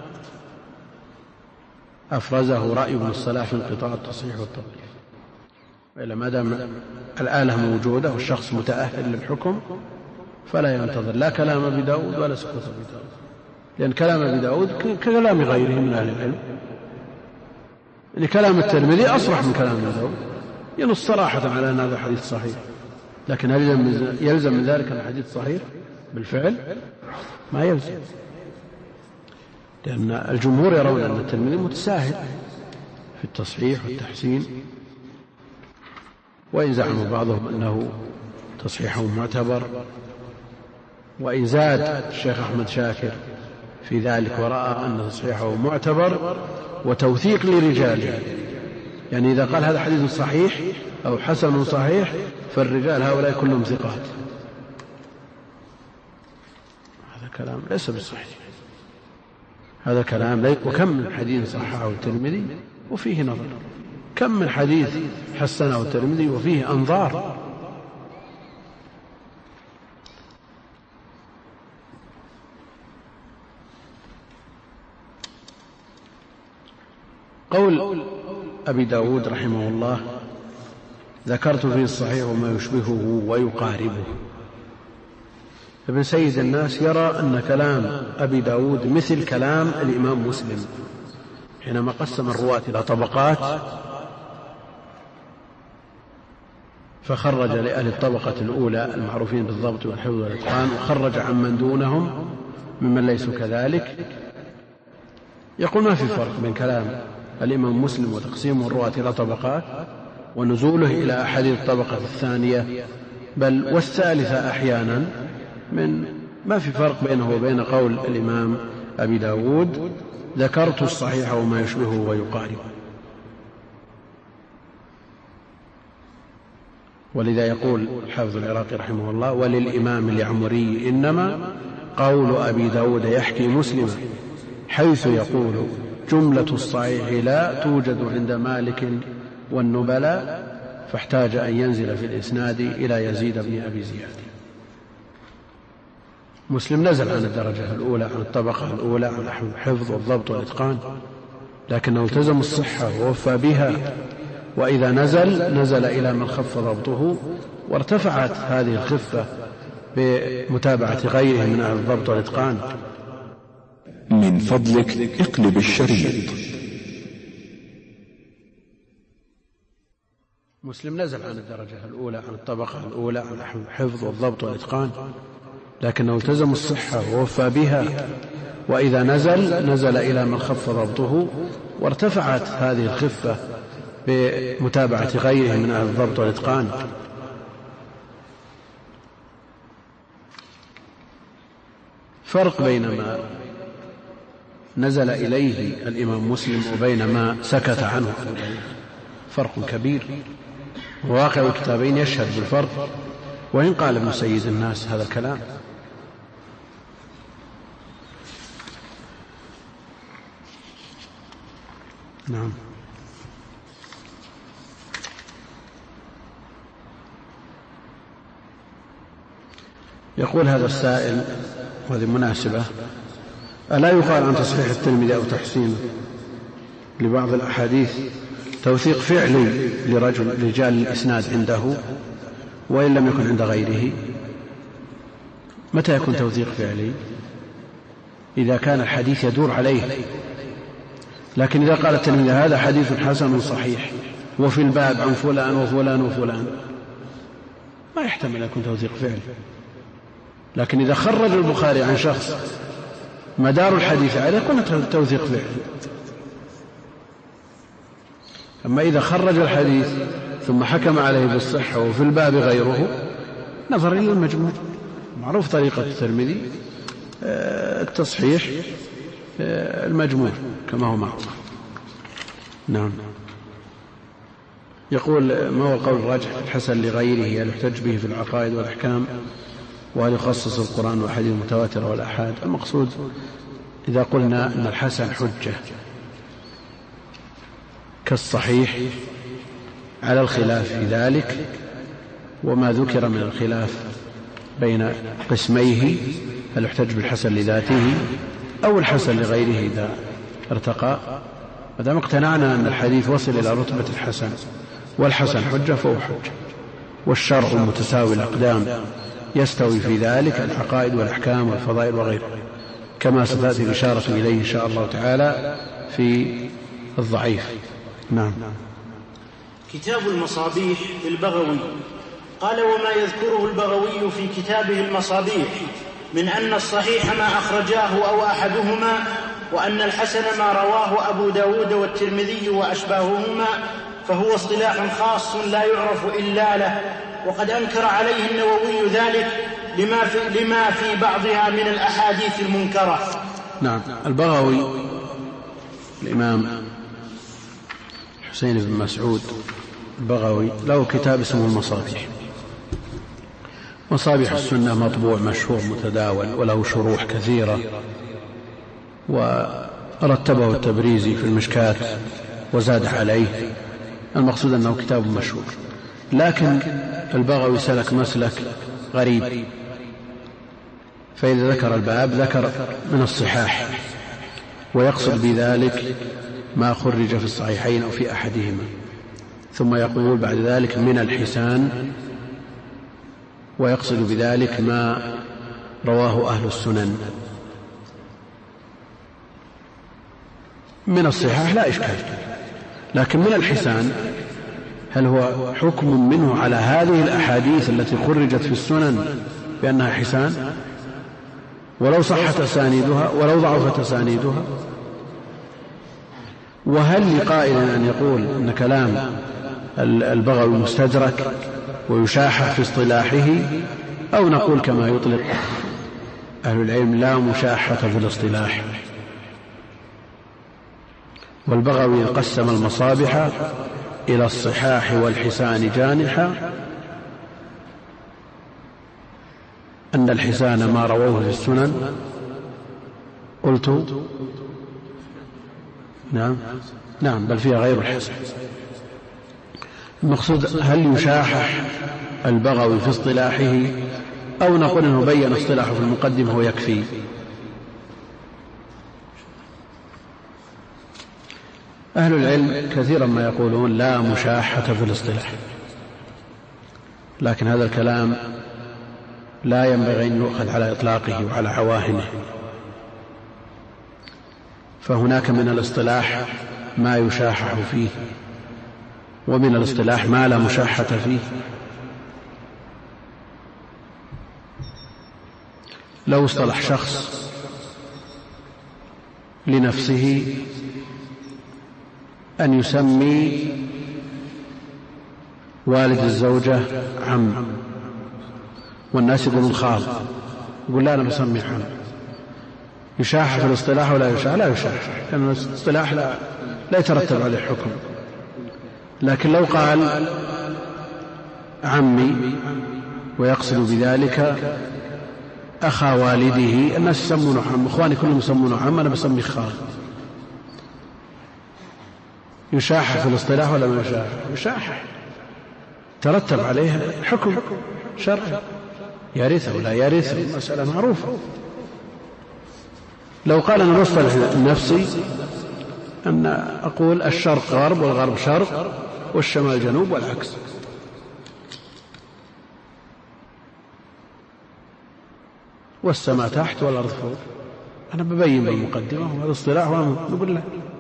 أفرزه رأي ابن الصلاح في انقطاع التصحيح والتضعيف، وإلا ما دام الآلة موجودة والشخص متأهل للحكم فلا ينتظر لا كلام أبي داود ولا سكوت أبي داود، لأن كلام أبي داود ككلام غيره من أهل العلم. يعني كلام الترمذي أصرح من كلام أبي داود، ينص صراحة على أن هذا حديث صحيح، لكن هل يلزم من ذلك أن الحديث صحيح بالفعل؟ ما يلزم، لأن الجمهور يرون أن الترمذي متساهل في التصحيح والتحسين، وإن زعموا بعضهم أنه تصحيحه معتبر، وإن زاد الشيخ أحمد شاكر في ذلك ورأى أن تصحيحه معتبر وتوثيق لرجاله، يعني إذا قال هذا حديث صحيح أو حسن صحيح فالرجال هؤلاء كلهم ثقات، هذا كلام ليس بالصحيح. هذا كلام ليك. وكم من حديث صححه الترمذي وفيه نظر، كم من حديث حسنه الترمذي وفيه أنظار. قول أبي داود رحمه الله: ذكرت فيه الصحيح وما يشبهه ويقاربه. ابن سيد الناس يرى أن كلام أبي داود مثل كلام الإمام مسلم حينما قسم الرواة إلى طبقات، فخرج لأهل الطبقة الأولى المعروفين بالضبط والحفظ والإتقان، وخرج عمن دونهم ممن ليسوا كذلك. يقول ما في فرق بين كلام الإمام مسلم وتقسيم الرواة إلى طبقات ونزوله إلى أحاديث الطبقة الثانية بل والثالثة أحيانا، من ما في فرق بينه وبين قول الإمام أبي داود: ذكرت الصحيح وما يشبهه ويقاربه. ولذا يقول الحافظ العراقي رحمه الله: وللإمام اليعمري إنما قول أبي داود يحكي مسلما حيث يقول: جملة الصحيح لا توجد عند مالك والنبلاء، فاحتاج أن ينزل في الإسناد إلى يزيد بن أبي زياد. مسلم نزل عن الدرجة الأولى، عن الطبقة الأولى، عن الحفظ والضبط والإتقان، لكنه التزم الصحة ووفى بها، وإذا نزل نزل إلى من خف ضبطه، وارتفعت هذه الخفة بمتابعة غيره من أهل الضبط والإتقان. من فضلك اقلب الشريط. مسلم نزل عن الدرجة الأولى، عن الطبقة الأولى، عن الحفظ والضبط والإتقان، لكنه التزم الصحة ووفى بها، وإذا نزل نزل إلى من خف ضبطه، وارتفعت هذه الخفة بمتابعة غيره من أهل الضبط والإتقان. فرق بين ما نزل إليه الإمام مسلم وبين ما سكت عنه أبو داود فرق كبير، وواقع الكتابين يشهد بالفرق، وإن قال ابن سيد الناس هذا الكلام. نعم. يقول هذا السائل، وهذه مناسبة: ألا يقال عن تصحيح الترمذي أو تحسينه لبعض الأحاديث توثيق فعلي لرجل رجال الإسناد عنده وإن لم يكن عند غيره؟ متى يكون توثيق فعلي؟ إذا كان الحديث يدور عليه. لكن إذا قال الترمذي هذا حديث حسن صحيح وفي الباب عن فلان وفلان وفلان، ما يحتمل أن يكون توثيق فعلي. لكن إذا خرج البخاري عن شخص مدار الحديث عليه يكون توثيق فعلي. أما إذا خرج الحديث ثم حكم عليه بالصحة وفي الباب غيره، نظر إلى المجموع. معروف طريقة الترمذي التصحيح المجموع كما هو معروف. نعم. يقول: ما هو القول الراجح في الحسن لغيره؟ هل يحتج به في العقائد والأحكام؟ وهل يخصص القرآن والحديث المتواتر والآحاد؟ المقصود إذا قلنا أن الحسن حجة كالصحيح على الخلاف في ذلك، وما ذكر من الخلاف بين قسميه، هل يحتج بالحسن لذاته أو الحسن لغيره إذا ارتقى. ما دام اقتنعنا أن الحديث وصل إلى رتبة الحسن والحسن حجة فهو حجة، والشرع المتساوي الأقدام يستوي في ذلك العقائد والأحكام والفضائل وغيره، كما ستأتي الإشارة إليه إن شاء الله تعالى في الضعيف. نعم. كتاب المصابيح للبغوي. قال: وما يذكره البغوي في كتابه المصابيح من أن الصحيح ما أخرجاه أو أحدهما، وأن الحسن ما رواه أبو داود والترمذي وأشباههما، فهو اصطلاح خاص لا يعرف إلا له، وقد أنكر عليه النووي ذلك لما في, لما في بعضها من الأحاديث المنكرة. نعم. البغوي الإمام حسين بن مسعود البغوي له كتاب اسمه المصابيح. مصابيح السنة مطبوع مشهور متداول، وله شروح كثيرة، رتبه التبريزي في المشكاة وزاد عليه. المقصود أنه كتاب مشهور، لكن البغوي سلك مسلك غريب، فإذا ذكر الباب ذكر من الصحاح، ويقصد بذلك ما خرج في الصحيحين أو في أحدهما، ثم يقول بعد ذلك من الحسان، ويقصد بذلك ما رواه أهل السنن. من الصحاح لا إشكال، لكن من الحسان هل هو حكم منه على هذه الأحاديث التي خرجت في السنن بأنها حسان ولو صحت أسانيدها ولو ضعفت أسانيدها؟ وهل لقائل أن يقول أن كلام البغوي مستدرك ويشاحح في اصطلاحه، أو نقول كما يطلق أهل العلم لا مشاحة في الاصطلاح؟ والبغوي قسم المصابح إلى الصحاح والحسان جانحا، أن الحسان ما رووه في السنن. قلت نعم نعم بل فيها غير الحسن. المقصود هل يشاحح البغوي في اصطلاحه، أو نقول أنه بين اصطلاحه في المقدمة ويكفي؟ أهل العلم كثيرا ما يقولون لا مشاحة في الاصطلاح، لكن هذا الكلام لا ينبغي أن يؤخذ على إطلاقه وعلى عواهنه، فهناك من الاصطلاح ما يشاحح فيه، ومن الاصطلاح ما لا مشاحة فيه. لو اصطلح شخص لنفسه أن يسمي والد الزوجة عم، والناس يقولون خال، يقول لا أنا بسمي عم، يشاحح في الاصطلاح ولا يشاحح؟ لا يشاحح، لأن الاصطلاح لا, لا يترتب عليه حكم. لكن لو قال عمي ويقصد بذلك أخا والده، الناس يسمونه عم، إخواني كلهم يسمونه عم، أنا بسمي خال، يشاحح في الاصطلاح ولا ما يشاحح؟ يشاحح، ترتب عليه حكم شرعي، يرث ولا يرث، مسألة معروفة. لو قال أنا بصطلح نفسي أن أقول الشرق غرب والغرب شرق والشمال جنوب والعكس، والسماء تحت والأرض فوق، أنا ببين بالمقدمة وهذا اصطلاح نقول له.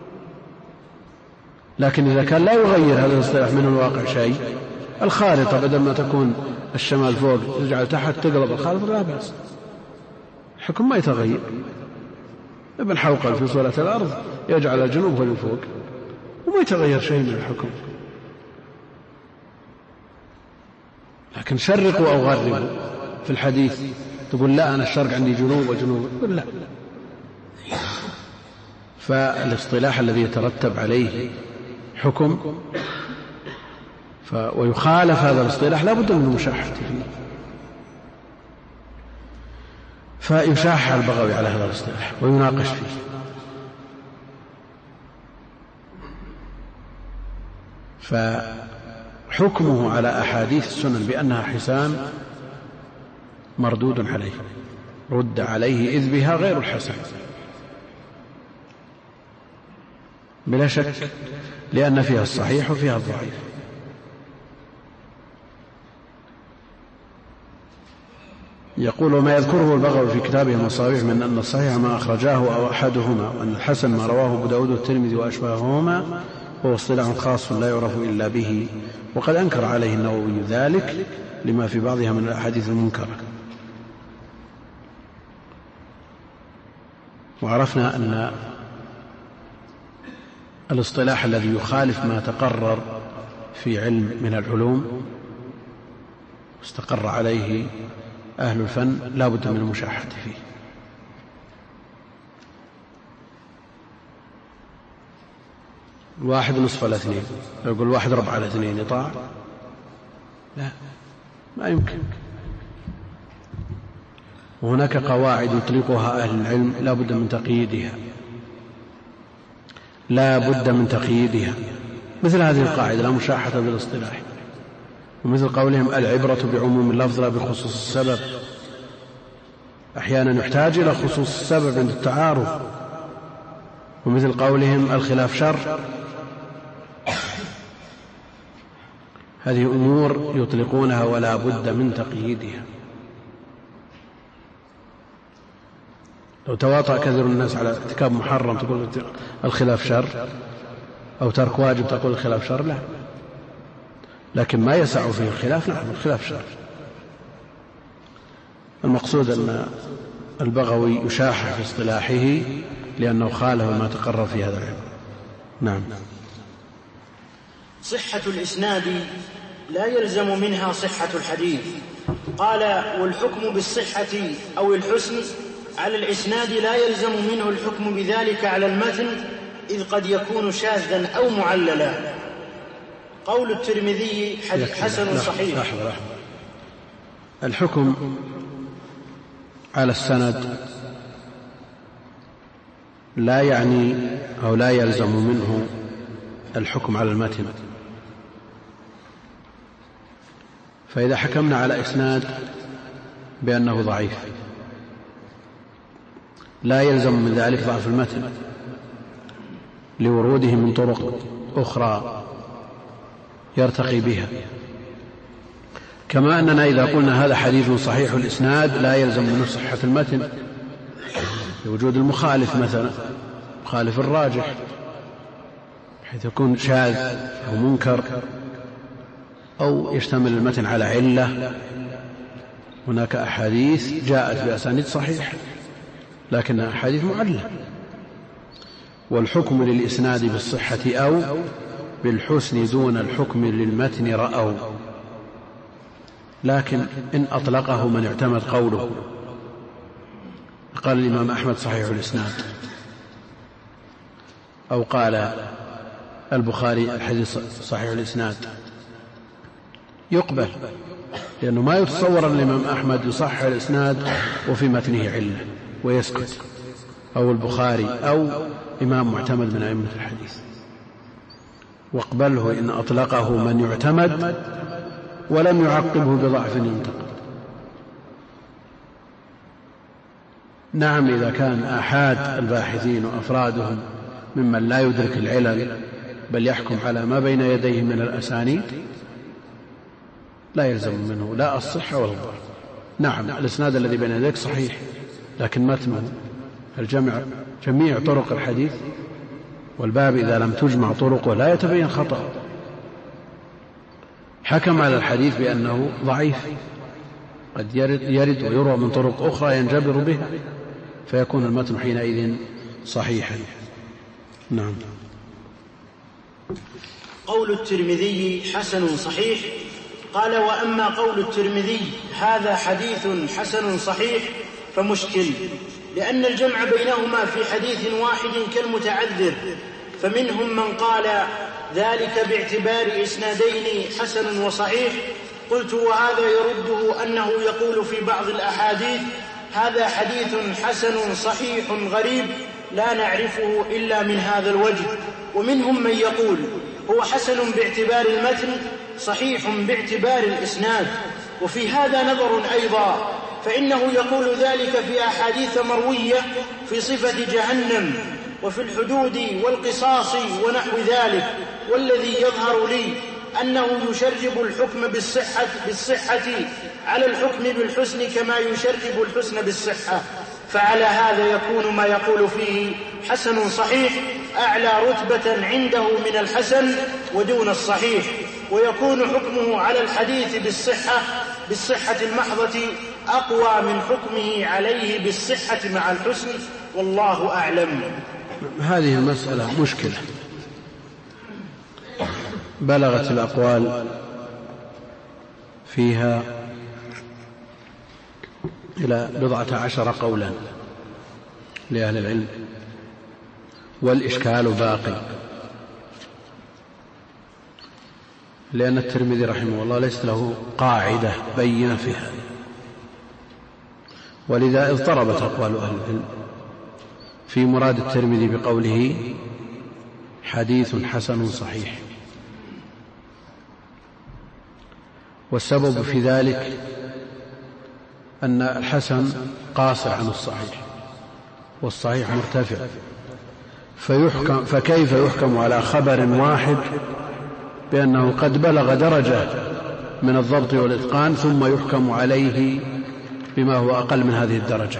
لكن إذا كان لا يغير هذا الاصطلاح من الواقع شيء، الخارطة بدل ما تكون الشمال فوق تجعل تحت تقلب الخارطة، لا بأس، الحكم ما يتغير. ابن حوقل في صورة الأرض يجعل الجنوب هو فوق وما يتغير شيء من الحكم. لكن شرقوا أو غربوا في الحديث تقول لا أنا الشرق عندي جنوب وجنوب، تقول لا. فالاصطلاح الذي يترتب عليه حكم ف... ويخالف هذا الاصطلاح لا بد من مشاحة فيه، فيشاح البغوي على هذا الاصطلاح ويناقش فيه. فحكمه على أحاديث السنن بأنها حسان مردود عليه، رد عليه إذ بها غير الحسن بلا شك، لأن فيها الصحيح وفيها الضعيف. يقول وما يذكره البغوي في كتابه المصابيح من أن الصحيح ما أخرجاه أو أحدهما، وأن الحسن ما رواه أبو داود والترمذي وأشباههما، وهو اصطلاح خاص لا يعرف إلا به، وقد أنكر عليه النووي ذلك لما في بعضها من الأحاديث المنكرة. وعرفنا أن الاصطلاح الذي يخالف ما تقرر في علم من العلوم استقر عليه أهل الفن لا بد من المشاحة فيه. واحد نصف على اثنين، يقول واحد ربع على اثنين يطاع؟ لا، ما يمكن. وهناك قواعد يطلقها أهل العلم لا بد من تقييدها، لا بد من تقييدها، مثل هذه القاعدة لا مشاحة بالاصطلاح، ومثل قولهم العبرة بعموم اللفظ لا بخصوص السبب. أحيانا يحتاج إلى خصوص السبب عند التعارض، ومثل قولهم الخلاف شر. هذه أمور يطلقونها ولا بد من تقييدها. لو تواطأ كثير الناس على ارتكاب محرم تقول الخلاف شر، أو ترك واجب تقول الخلاف شر، لا، لكن ما يسع فيه الخلاف، نعم الخلاف شر. المقصود أن البغوي يشاح في اصطلاحه لأنه خالف ما تقرر في هذا العلم. نعم. صحة الإسناد لا يلزم منها صحة الحديث. قال والحكم بالصحة أو الحسن على الإسناد لا يلزم منه الحكم بذلك على المتن، إذ قد يكون شاذا أو معللا. قول الترمذي حسن صحيح. لحظة لحظة. الحكم على السند لا يعني أو لا يلزم منه الحكم على المتن. فإذا حكمنا على إسناد بأنه ضعيف لا يلزم من ذلك ضعف المتن لوروده من طرق أخرى يرتقي بها، كما أننا إذا قلنا هذا حديث صحيح الإسناد لا يلزم منه صحة المتن لوجود المخالف، مثلا مخالف الراجح حيث يكون شاذ أو منكر أو يشتمل المتن على علة. هناك أحاديث جاءت بأسانيد صحيح لكنها أحاديث معلة. والحكم للإسناد بالصحة أو بالحسن دون الحكم للمتن رأوا، لكن إن أطلقه من اعتمد قوله. قال الإمام أحمد صحيح الإسناد، أو قال البخاري الحديث صحيح الإسناد، يقبل، لأنه ما يتصور أن الإمام أحمد يصحح الإسناد وفي متنه علة ويسكت، أو البخاري أو إمام معتمد من أئمة الحديث. واقبله إن أطلقه من يعتمد ولم يعقبه بضعف ينتقد. نعم إذا كان آحاد الباحثين وأفرادهم ممن لا يدرك العلل بل يحكم على ما بين يديه من الأسانيد لا يلزم منه لا الصحة ولا الضعف. نعم الإسناد الذي بين يديك صحيح لكن متنه الجمع جميع طرق الحديث، والباب إذا لم تجمع طرقه لا يتبين خطأ. حكم على الحديث بأنه ضعيف، قد يرد, يرد ويروى من طرق أخرى ينجبر بها فيكون المتن حينئذ صحيحا. نعم. قول الترمذي حسن صحيح. قال وأما قول الترمذي هذا حديث حسن صحيح فمشكل، لأن الجمع بينهما في حديث واحد كالمتعذر، فمنهم من قال ذلك باعتبار إسنادين حسن وصحيح. قلت وهذا يرده أنه يقول في بعض الأحاديث هذا حديث حسن صحيح غريب لا نعرفه إلا من هذا الوجه. ومنهم من يقول هو حسن باعتبار المتن صحيح باعتبار الإسناد. وفي هذا نظر أيضا، فإنه يقول ذلك في أحاديث مروية في صفة جهنم وفي الحدود والقصاص ونحو ذلك، والذي يظهر لي أنه يشرب الحكم بالصحة, بالصحة على الحكم بالحسن كما يشرب الحسن بالصحة. فعلى هذا يكون ما يقول فيه حسن صحيح أعلى رتبة عنده من الحسن ودون الصحيح، ويكون حكمه على الحديث بالصحة بالصحة المحضة أقوى من حكمه عليه بالصحة مع الحسن، والله أعلم. هذه المسألة مشكلة بلغت الأقوال فيها إلى بضعة عشر قولا لأهل العلم، والإشكال باقي، لأن الترمذي رحمه الله ليس له قاعدة بينة في هذا، ولذا اضطربت أقوال أهل العلم في مراد الترمذي بقوله حديث حسن صحيح. والسبب في ذلك أن الحسن قاصر عن الصحيح والصحيح مرتفع، فيحكم فكيف يحكم على خبر واحد بأنه قد بلغ درجة من الضبط والإتقان ثم يحكم عليه بما هو أقل من هذه الدرجة؟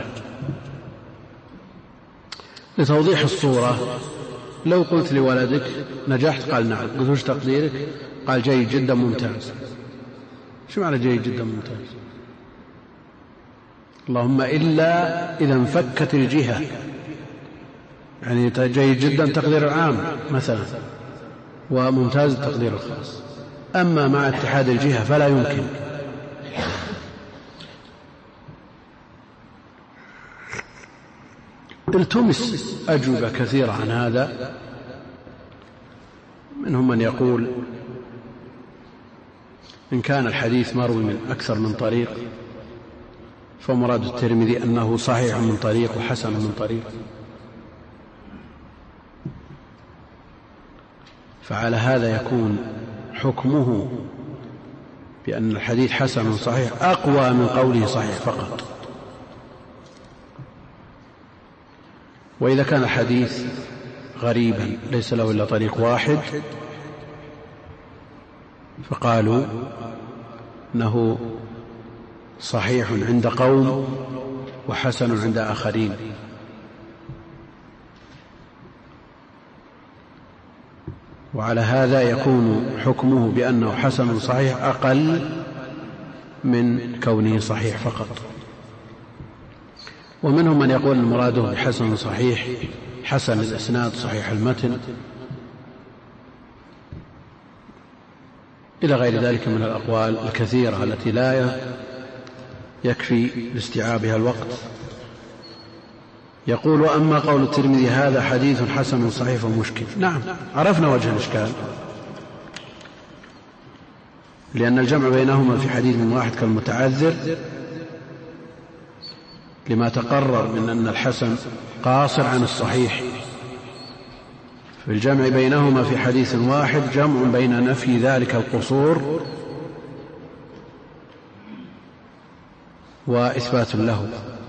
لتوضيح الصورة، لو قلت لولدك نجحت قال نعم، قلت وش تقديرك؟ قال جيد جدا ممتاز. شو معنى جيد جدا ممتاز؟ اللهم إلا إذا انفكت الجهة، يعني جيد جدا تقدير العام مثلا، وممتاز التقدير الخاص. أما مع اتحاد الجهة فلا يمكن. التمس أجوبة كثيرة عن هذا، منهم من يقول إن كان الحديث مروي من أكثر من طريق فمراد الترمذي أنه صحيح من طريق وحسن من طريق، فعلى هذا يكون حكمه بأن الحديث حسن صحيح أقوى من قوله صحيح فقط. وإذا كان الحديث غريبا ليس له إلا طريق واحد فقالوا إنه صحيح عند قوم وحسن عند آخرين. وعلى هذا يكون حكمه بأنه حسن صحيح أقل من كونه صحيح فقط. ومنهم من يقول المراد بحسن صحيح حسن الإسناد صحيح المتن إلى غير ذلك من الأقوال الكثيرة التي لا يكفي لاستيعابها الوقت. يقول وأما قول الترمذي هذا حديث حسن صحيح فمشكل. نعم، عرفنا وجه الإشكال، لأن الجمع بينهما في حديث من واحد كالمتعذر، لما تقرر من أن الحسن قاصر عن الصحيح. في الجمع بينهما في حديث واحد جمع بين نفي ذلك القصور وإثبات له.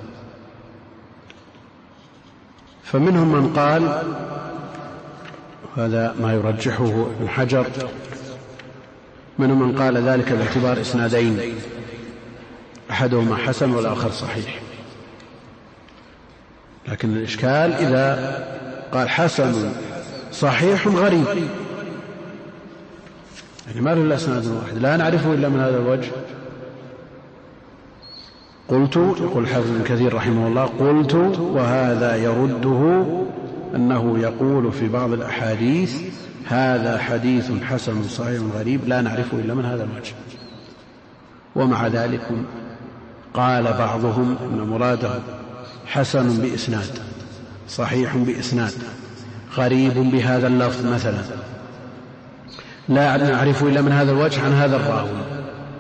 فمنهم من قال، هذا ما يرجحه ابن حجر، منهم من قال ذلك باعتبار إسنادين أحدهما حسن والآخر صحيح. لكن الإشكال إذا قال حسن صحيح غريب، يعني ما له إلا إسناد واحد لا نعرفه إلا من هذا الوجه. قلت، يقول الحافظ ابن كثير رحمه الله، قلت وهذا يرده أنه يقول في بعض الأحاديث هذا حديث حسن صحيح غريب لا نعرفه إلا من هذا الوجه. ومع ذلك قال بعضهم أن مراده حسن بإسناد صحيح بإسناد غريب بهذا اللفظ مثلا لا نعرفه إلا من هذا الوجه عن هذا الراوي.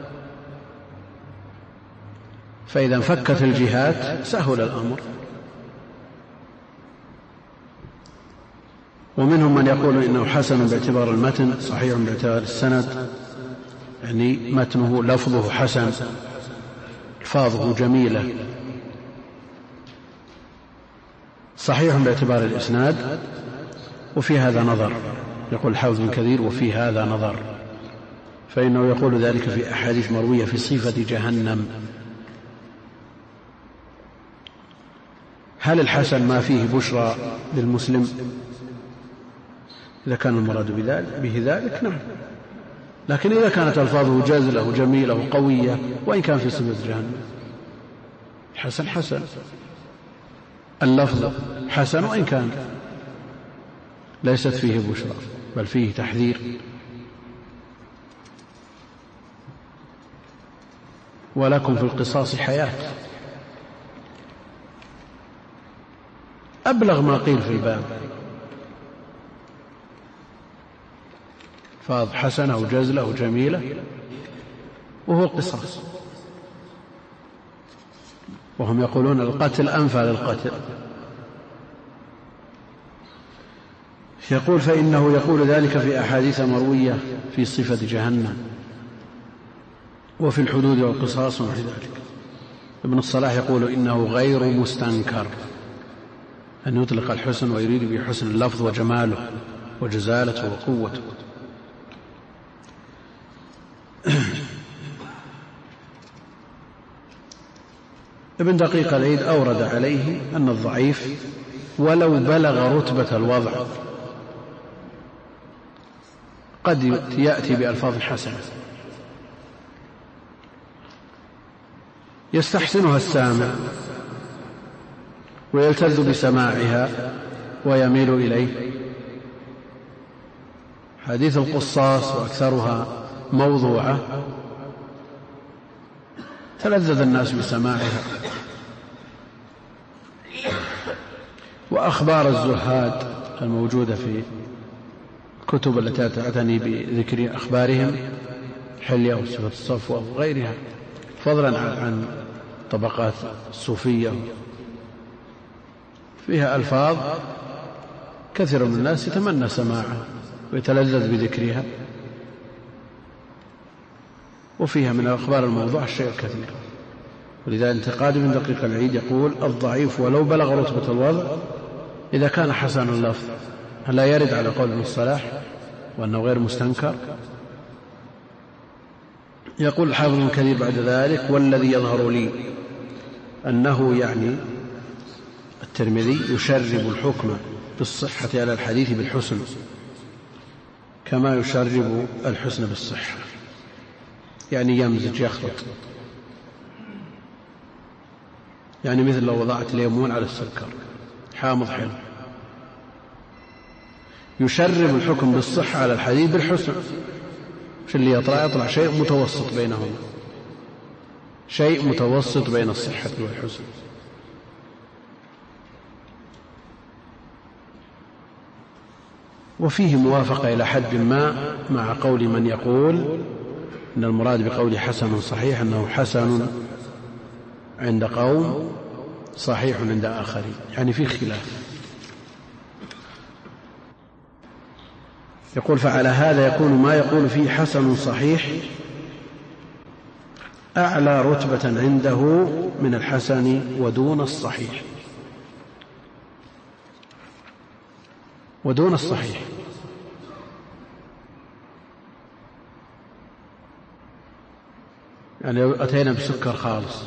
فإذا انفكت الجهات سهل الأمر. ومنهم من يقول إنه حسن باعتبار المتن صحيح باعتبار السند، يعني متنه لفظه حسن الفاظه جميلة، صحيح باعتبار الإسناد. وفي هذا نظر، يقول الحافظ بن كثير وفي هذا نظر، فإنه يقول ذلك في أحاديث مروية في صفة جهنم. هل الحسن ما فيه بشرى للمسلم؟ إذا كان المراد به ذلك نعم، لكن إذا كانت ألفاظه جازلة وجميلة وقوية وإن كان في صفة جهنم، حسن حسن، اللفظ حسن وإن كان ليست فيه بشرى بل فيه تحذير. ولكم في القصاص حياة، أبلغ ما قيل في الباب، فاض حسنة وجزلة وجميلة وهو القصاص. وهم يقولون القتل أنفى للقتل. يقول فإنه يقول ذلك في أحاديث مروية في صفة جهنم وفي الحدود والقصاص وفي ذلك. ابن الصلاح يقول إنه غير مستنكر أن يطلق الحسن ويريد به حسن اللفظ وجماله وجزالته وقوته. ابن دقيق العيد أورد عليه أن الضعيف ولو بلغ رتبة الوضع قد يأتي بألفاظ حسنة يستحسنها السامع ويلتذ بسماعها ويميل إليه. حديث القصاص وأكثرها موضوعة تلذذ الناس بسماعها، وأخبار الزهاد الموجودة في الكتب التي تعتني بذكر أخبارهم حلية وصفة الصفوة وغيرها، فضلا عن طبقات الصوفية، فيها ألفاظ كثير من الناس يتمنى سماعها ويتلذذ بذكرها، وفيها من الأخبار الموضوع الشيء الكثير. ولذا انتقاد ابن دقيق العيد يقول الضعيف ولو بلغ رتبة الوضع إذا كان حسن اللفظ هل لا يرد على قول ابن الصلاح وأنه غير مستنكر؟ يقول الحافظ ابن كثير بعد ذلك والذي يظهر لي أنه يعني الترمذي يشرب الحكم بالصحة على الحديث بالحسن كما يشرب الحسن بالصحة، يعني يمزج يخلط، يعني مثل لو وضعت ليمون على السكر حامض حلو. يشرب الحكم بالصحة على الحديث بالحسن، مش اللي يطلع يطلع شيء متوسط بينهما، شيء متوسط بين الصحة والحسن. وفيه موافقة إلى حد ما مع قول من يقول إن المراد بقول حسن صحيح أنه حسن عند قوم صحيح عند آخرين، يعني فيه خلاف. يقول فعلى هذا يكون ما يقول فيه حسن صحيح أعلى رتبة عنده من الحسن ودون الصحيح ودون الصحيح. يعني لو أتينا بسكر خالص،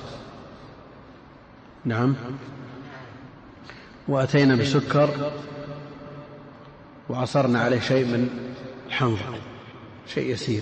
نعم، وأتينا بسكر وعصرنا عليه شيء من الحنظل، شيء يسير،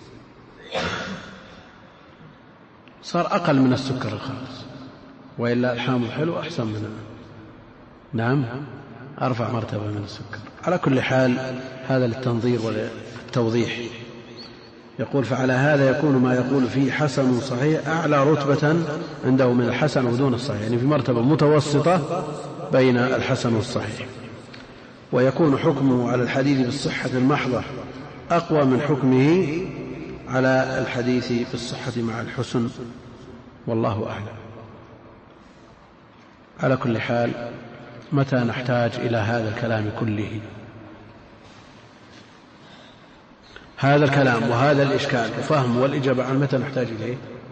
صار أقل من السكر الخالص، وإلا الحامض حلو أحسن منه، نعم، أرفع مرتبة من السكر. على كل حال هذا للتنظير والتوضيح. يقول فعلى هذا يكون ما يقول فيه حسن صحيح أعلى رتبة عنده من الحسن ودون الصحيح، يعني في مرتبة متوسطة بين الحسن والصحيح. ويكون حكمه على الحديث بالصحة المحضة أقوى من حكمه على الحديث بالصحة مع الحسن، والله أعلم. على كل حال متى نحتاج إلى هذا الكلام كله؟ هذا الكلام وهذا الإشكال وفهم والإجابة عن متى نحتاج إليه؟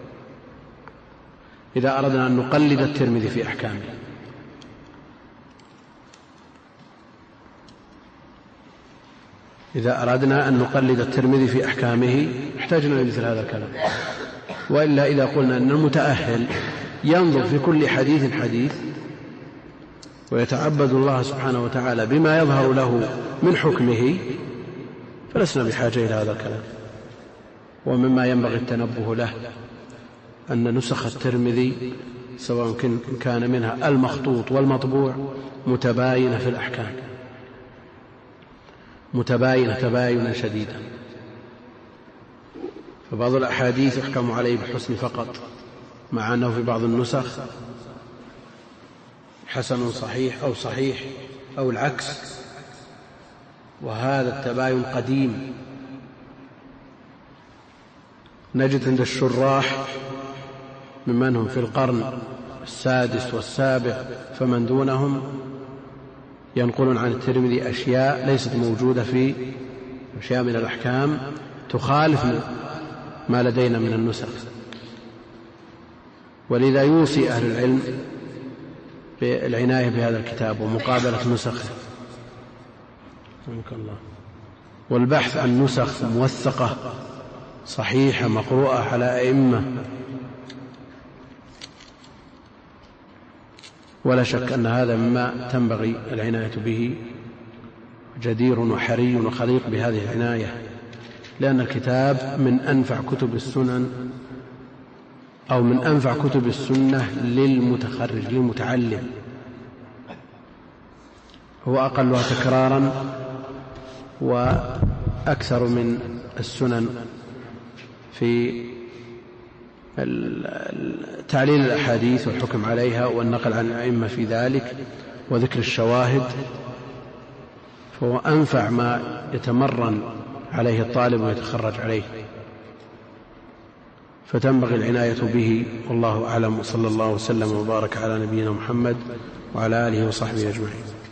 إذا أردنا أن نقلد الترمذي في أحكامه، إذا أردنا أن نقلد الترمذي في أحكامه احتاجنا إلى مثل هذا الكلام. وإلا إذا قلنا أن المتأهل ينظر في كل حديث حديث ويتعبد الله سبحانه وتعالى بما يظهر له من حكمه فلسنا بحاجة إلى هذا الكلام. ومما ينبغي التنبه له أن نسخ الترمذي سواء كان منها المخطوط والمطبوع متباينة في الأحكام، متباينة تباينا شديدا، فبعض الأحاديث يحكم عليه بالحسن فقط، مع أنه في بعض النسخ حسن صحيح أو صحيح أو العكس، وهذا التباين قديم. نجد عند الشراح ممن هم في القرن السادس والسابع فمن دونهم ينقلون عن الترمذي أشياء ليست موجودة في أشياء من الأحكام تخالف ما لدينا من النسخ، ولذا يوصي أهل العلم بالعناية بهذا الكتاب ومقابلة نسخه والبحث عن نسخ موثقة صحيحة مقروءة على أئمة. ولا شك أن هذا مما تنبغي العناية به، جدير وحري وخليق بهذه العناية، لأن الكتاب من أنفع كتب السنن أو من أنفع كتب السنة للمتخرج للمتعلم، هو أقلها تكرارا وأكثر من السنن في تعليل الأحاديث والحكم عليها والنقل عن الأئمة في ذلك وذكر الشواهد، فهو أنفع ما يتمرن عليه الطالب ويتخرج عليه، فتنبغي العناية به. والله أعلم، وصلى الله وسلم وبارك على نبينا محمد وعلى آله وصحبه أجمعين.